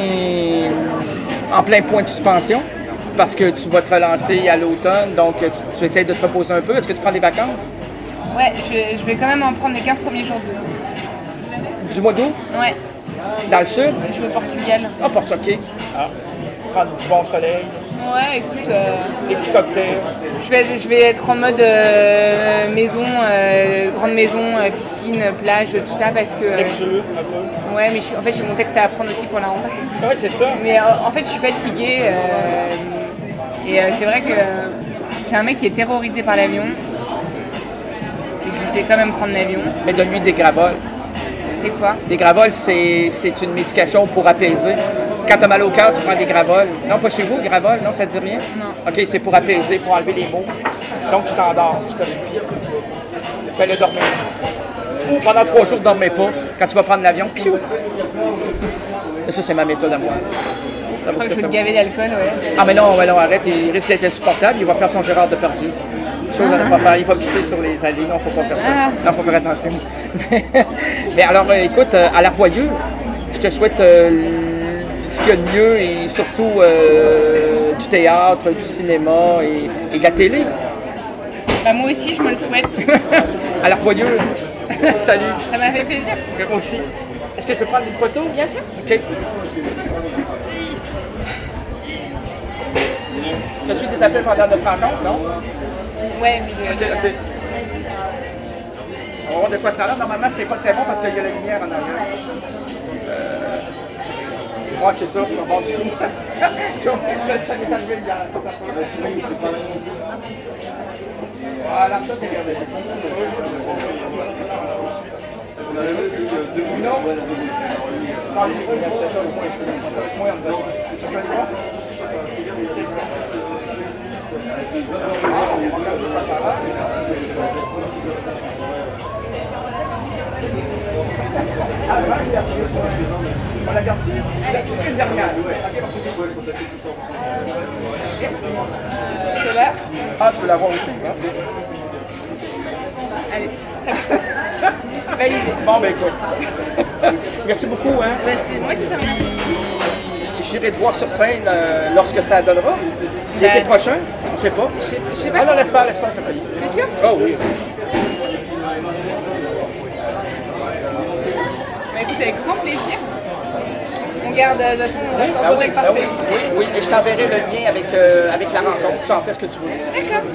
Speaker 1: plein point de suspension, parce que tu vas te relancer à l'automne, donc tu essaies de te reposer un peu. Est-ce que tu prends des vacances?
Speaker 2: Ouais, je vais quand même en prendre les 15 premiers jours d'août.
Speaker 1: Du mois d'août?
Speaker 2: Ouais.
Speaker 1: Dans le sud?
Speaker 2: Je vais au Portugal.
Speaker 1: Ah, Portugal. Ah. Prendre du bon soleil.
Speaker 2: Ouais, écoute...
Speaker 1: Des petits cocktails.
Speaker 2: Je vais être en mode maison, grande maison, piscine, plage, tout ça parce que...
Speaker 1: Lecture, un peu.
Speaker 2: Ouais, mais en fait j'ai mon texte à apprendre aussi pour la rentrée.
Speaker 1: Ouais, c'est ça.
Speaker 2: Mais en fait je suis fatiguée c'est vrai que j'ai un mec qui est terrorisé par l'avion. Et je lui fais quand même prendre l'avion.
Speaker 1: Mais donne-lui des gravoles.
Speaker 2: C'est quoi?
Speaker 1: Des gravoles, c'est une médication pour apaiser. Quand tu as mal au cœur, tu prends des gravoles. Non, pas chez vous, gravoles? Non, ça ne dit rien?
Speaker 2: Non.
Speaker 1: OK, c'est pour apaiser, pour enlever les maux. Donc, tu t'endors, tu t'assoupis. Fais-le dormir. Pendant 3 jours, ne dormez pas. Quand tu vas prendre l'avion, piou! Et ça, c'est ma méthode à moi.
Speaker 2: Je crois que je vais te gaver d'alcool, ouais.
Speaker 1: Ah, mais non, arrête, il risque d'être insupportable. Il va faire son Gérard Depardieu. Chose à ne pas faire. Il va pisser sur les allées. Non, faut pas faire ça. Non, faut faire attention. Mais alors, écoute, à La Poyeuse, je te souhaite ce qu'il y a de mieux et surtout du théâtre, du cinéma et de la télé.
Speaker 2: Bah, moi aussi, je me le souhaite.
Speaker 1: À La Poyeuse. Salut.
Speaker 2: Ça m'a fait plaisir.
Speaker 1: Moi aussi. Est-ce que je peux prendre une photo?
Speaker 2: Bien sûr.
Speaker 1: OK. As-tu des appels pendant notre rencontre, non?
Speaker 2: Ouais, mais...
Speaker 1: OK. On va voir de quoi ça a l'air. Normalement, c'est pas très bon parce qu'il y a la lumière en arrière. Ouais, c'est ça, c'est pas bon du tout. Ça m'est arrivé hier. Voilà, ça c'est bien. Non. On la garde-tu? Une dernière.
Speaker 2: C'est là?
Speaker 1: Ah, tu veux la voir aussi, hein?
Speaker 2: Allez, validé.
Speaker 1: Bon, ben écoute. Merci beaucoup, hein?
Speaker 2: Bah, moi qui t'en remercie.
Speaker 1: J'irai te voir sur scène lorsque ça donnera. L'été prochain? Je sais pas.
Speaker 2: Je sais pas.
Speaker 1: Ah non, laisse faire, je te paye.
Speaker 2: T'es sûr?
Speaker 1: Oh oui.
Speaker 2: Bah écoute, avec grand plaisir. On garde de toute façon, on reste en
Speaker 1: Ah oui,
Speaker 2: contact par
Speaker 1: oui,
Speaker 2: Facebook.
Speaker 1: oui, et je t'enverrai le lien avec la rencontre. Tu en fais ce que tu veux.
Speaker 2: D'accord.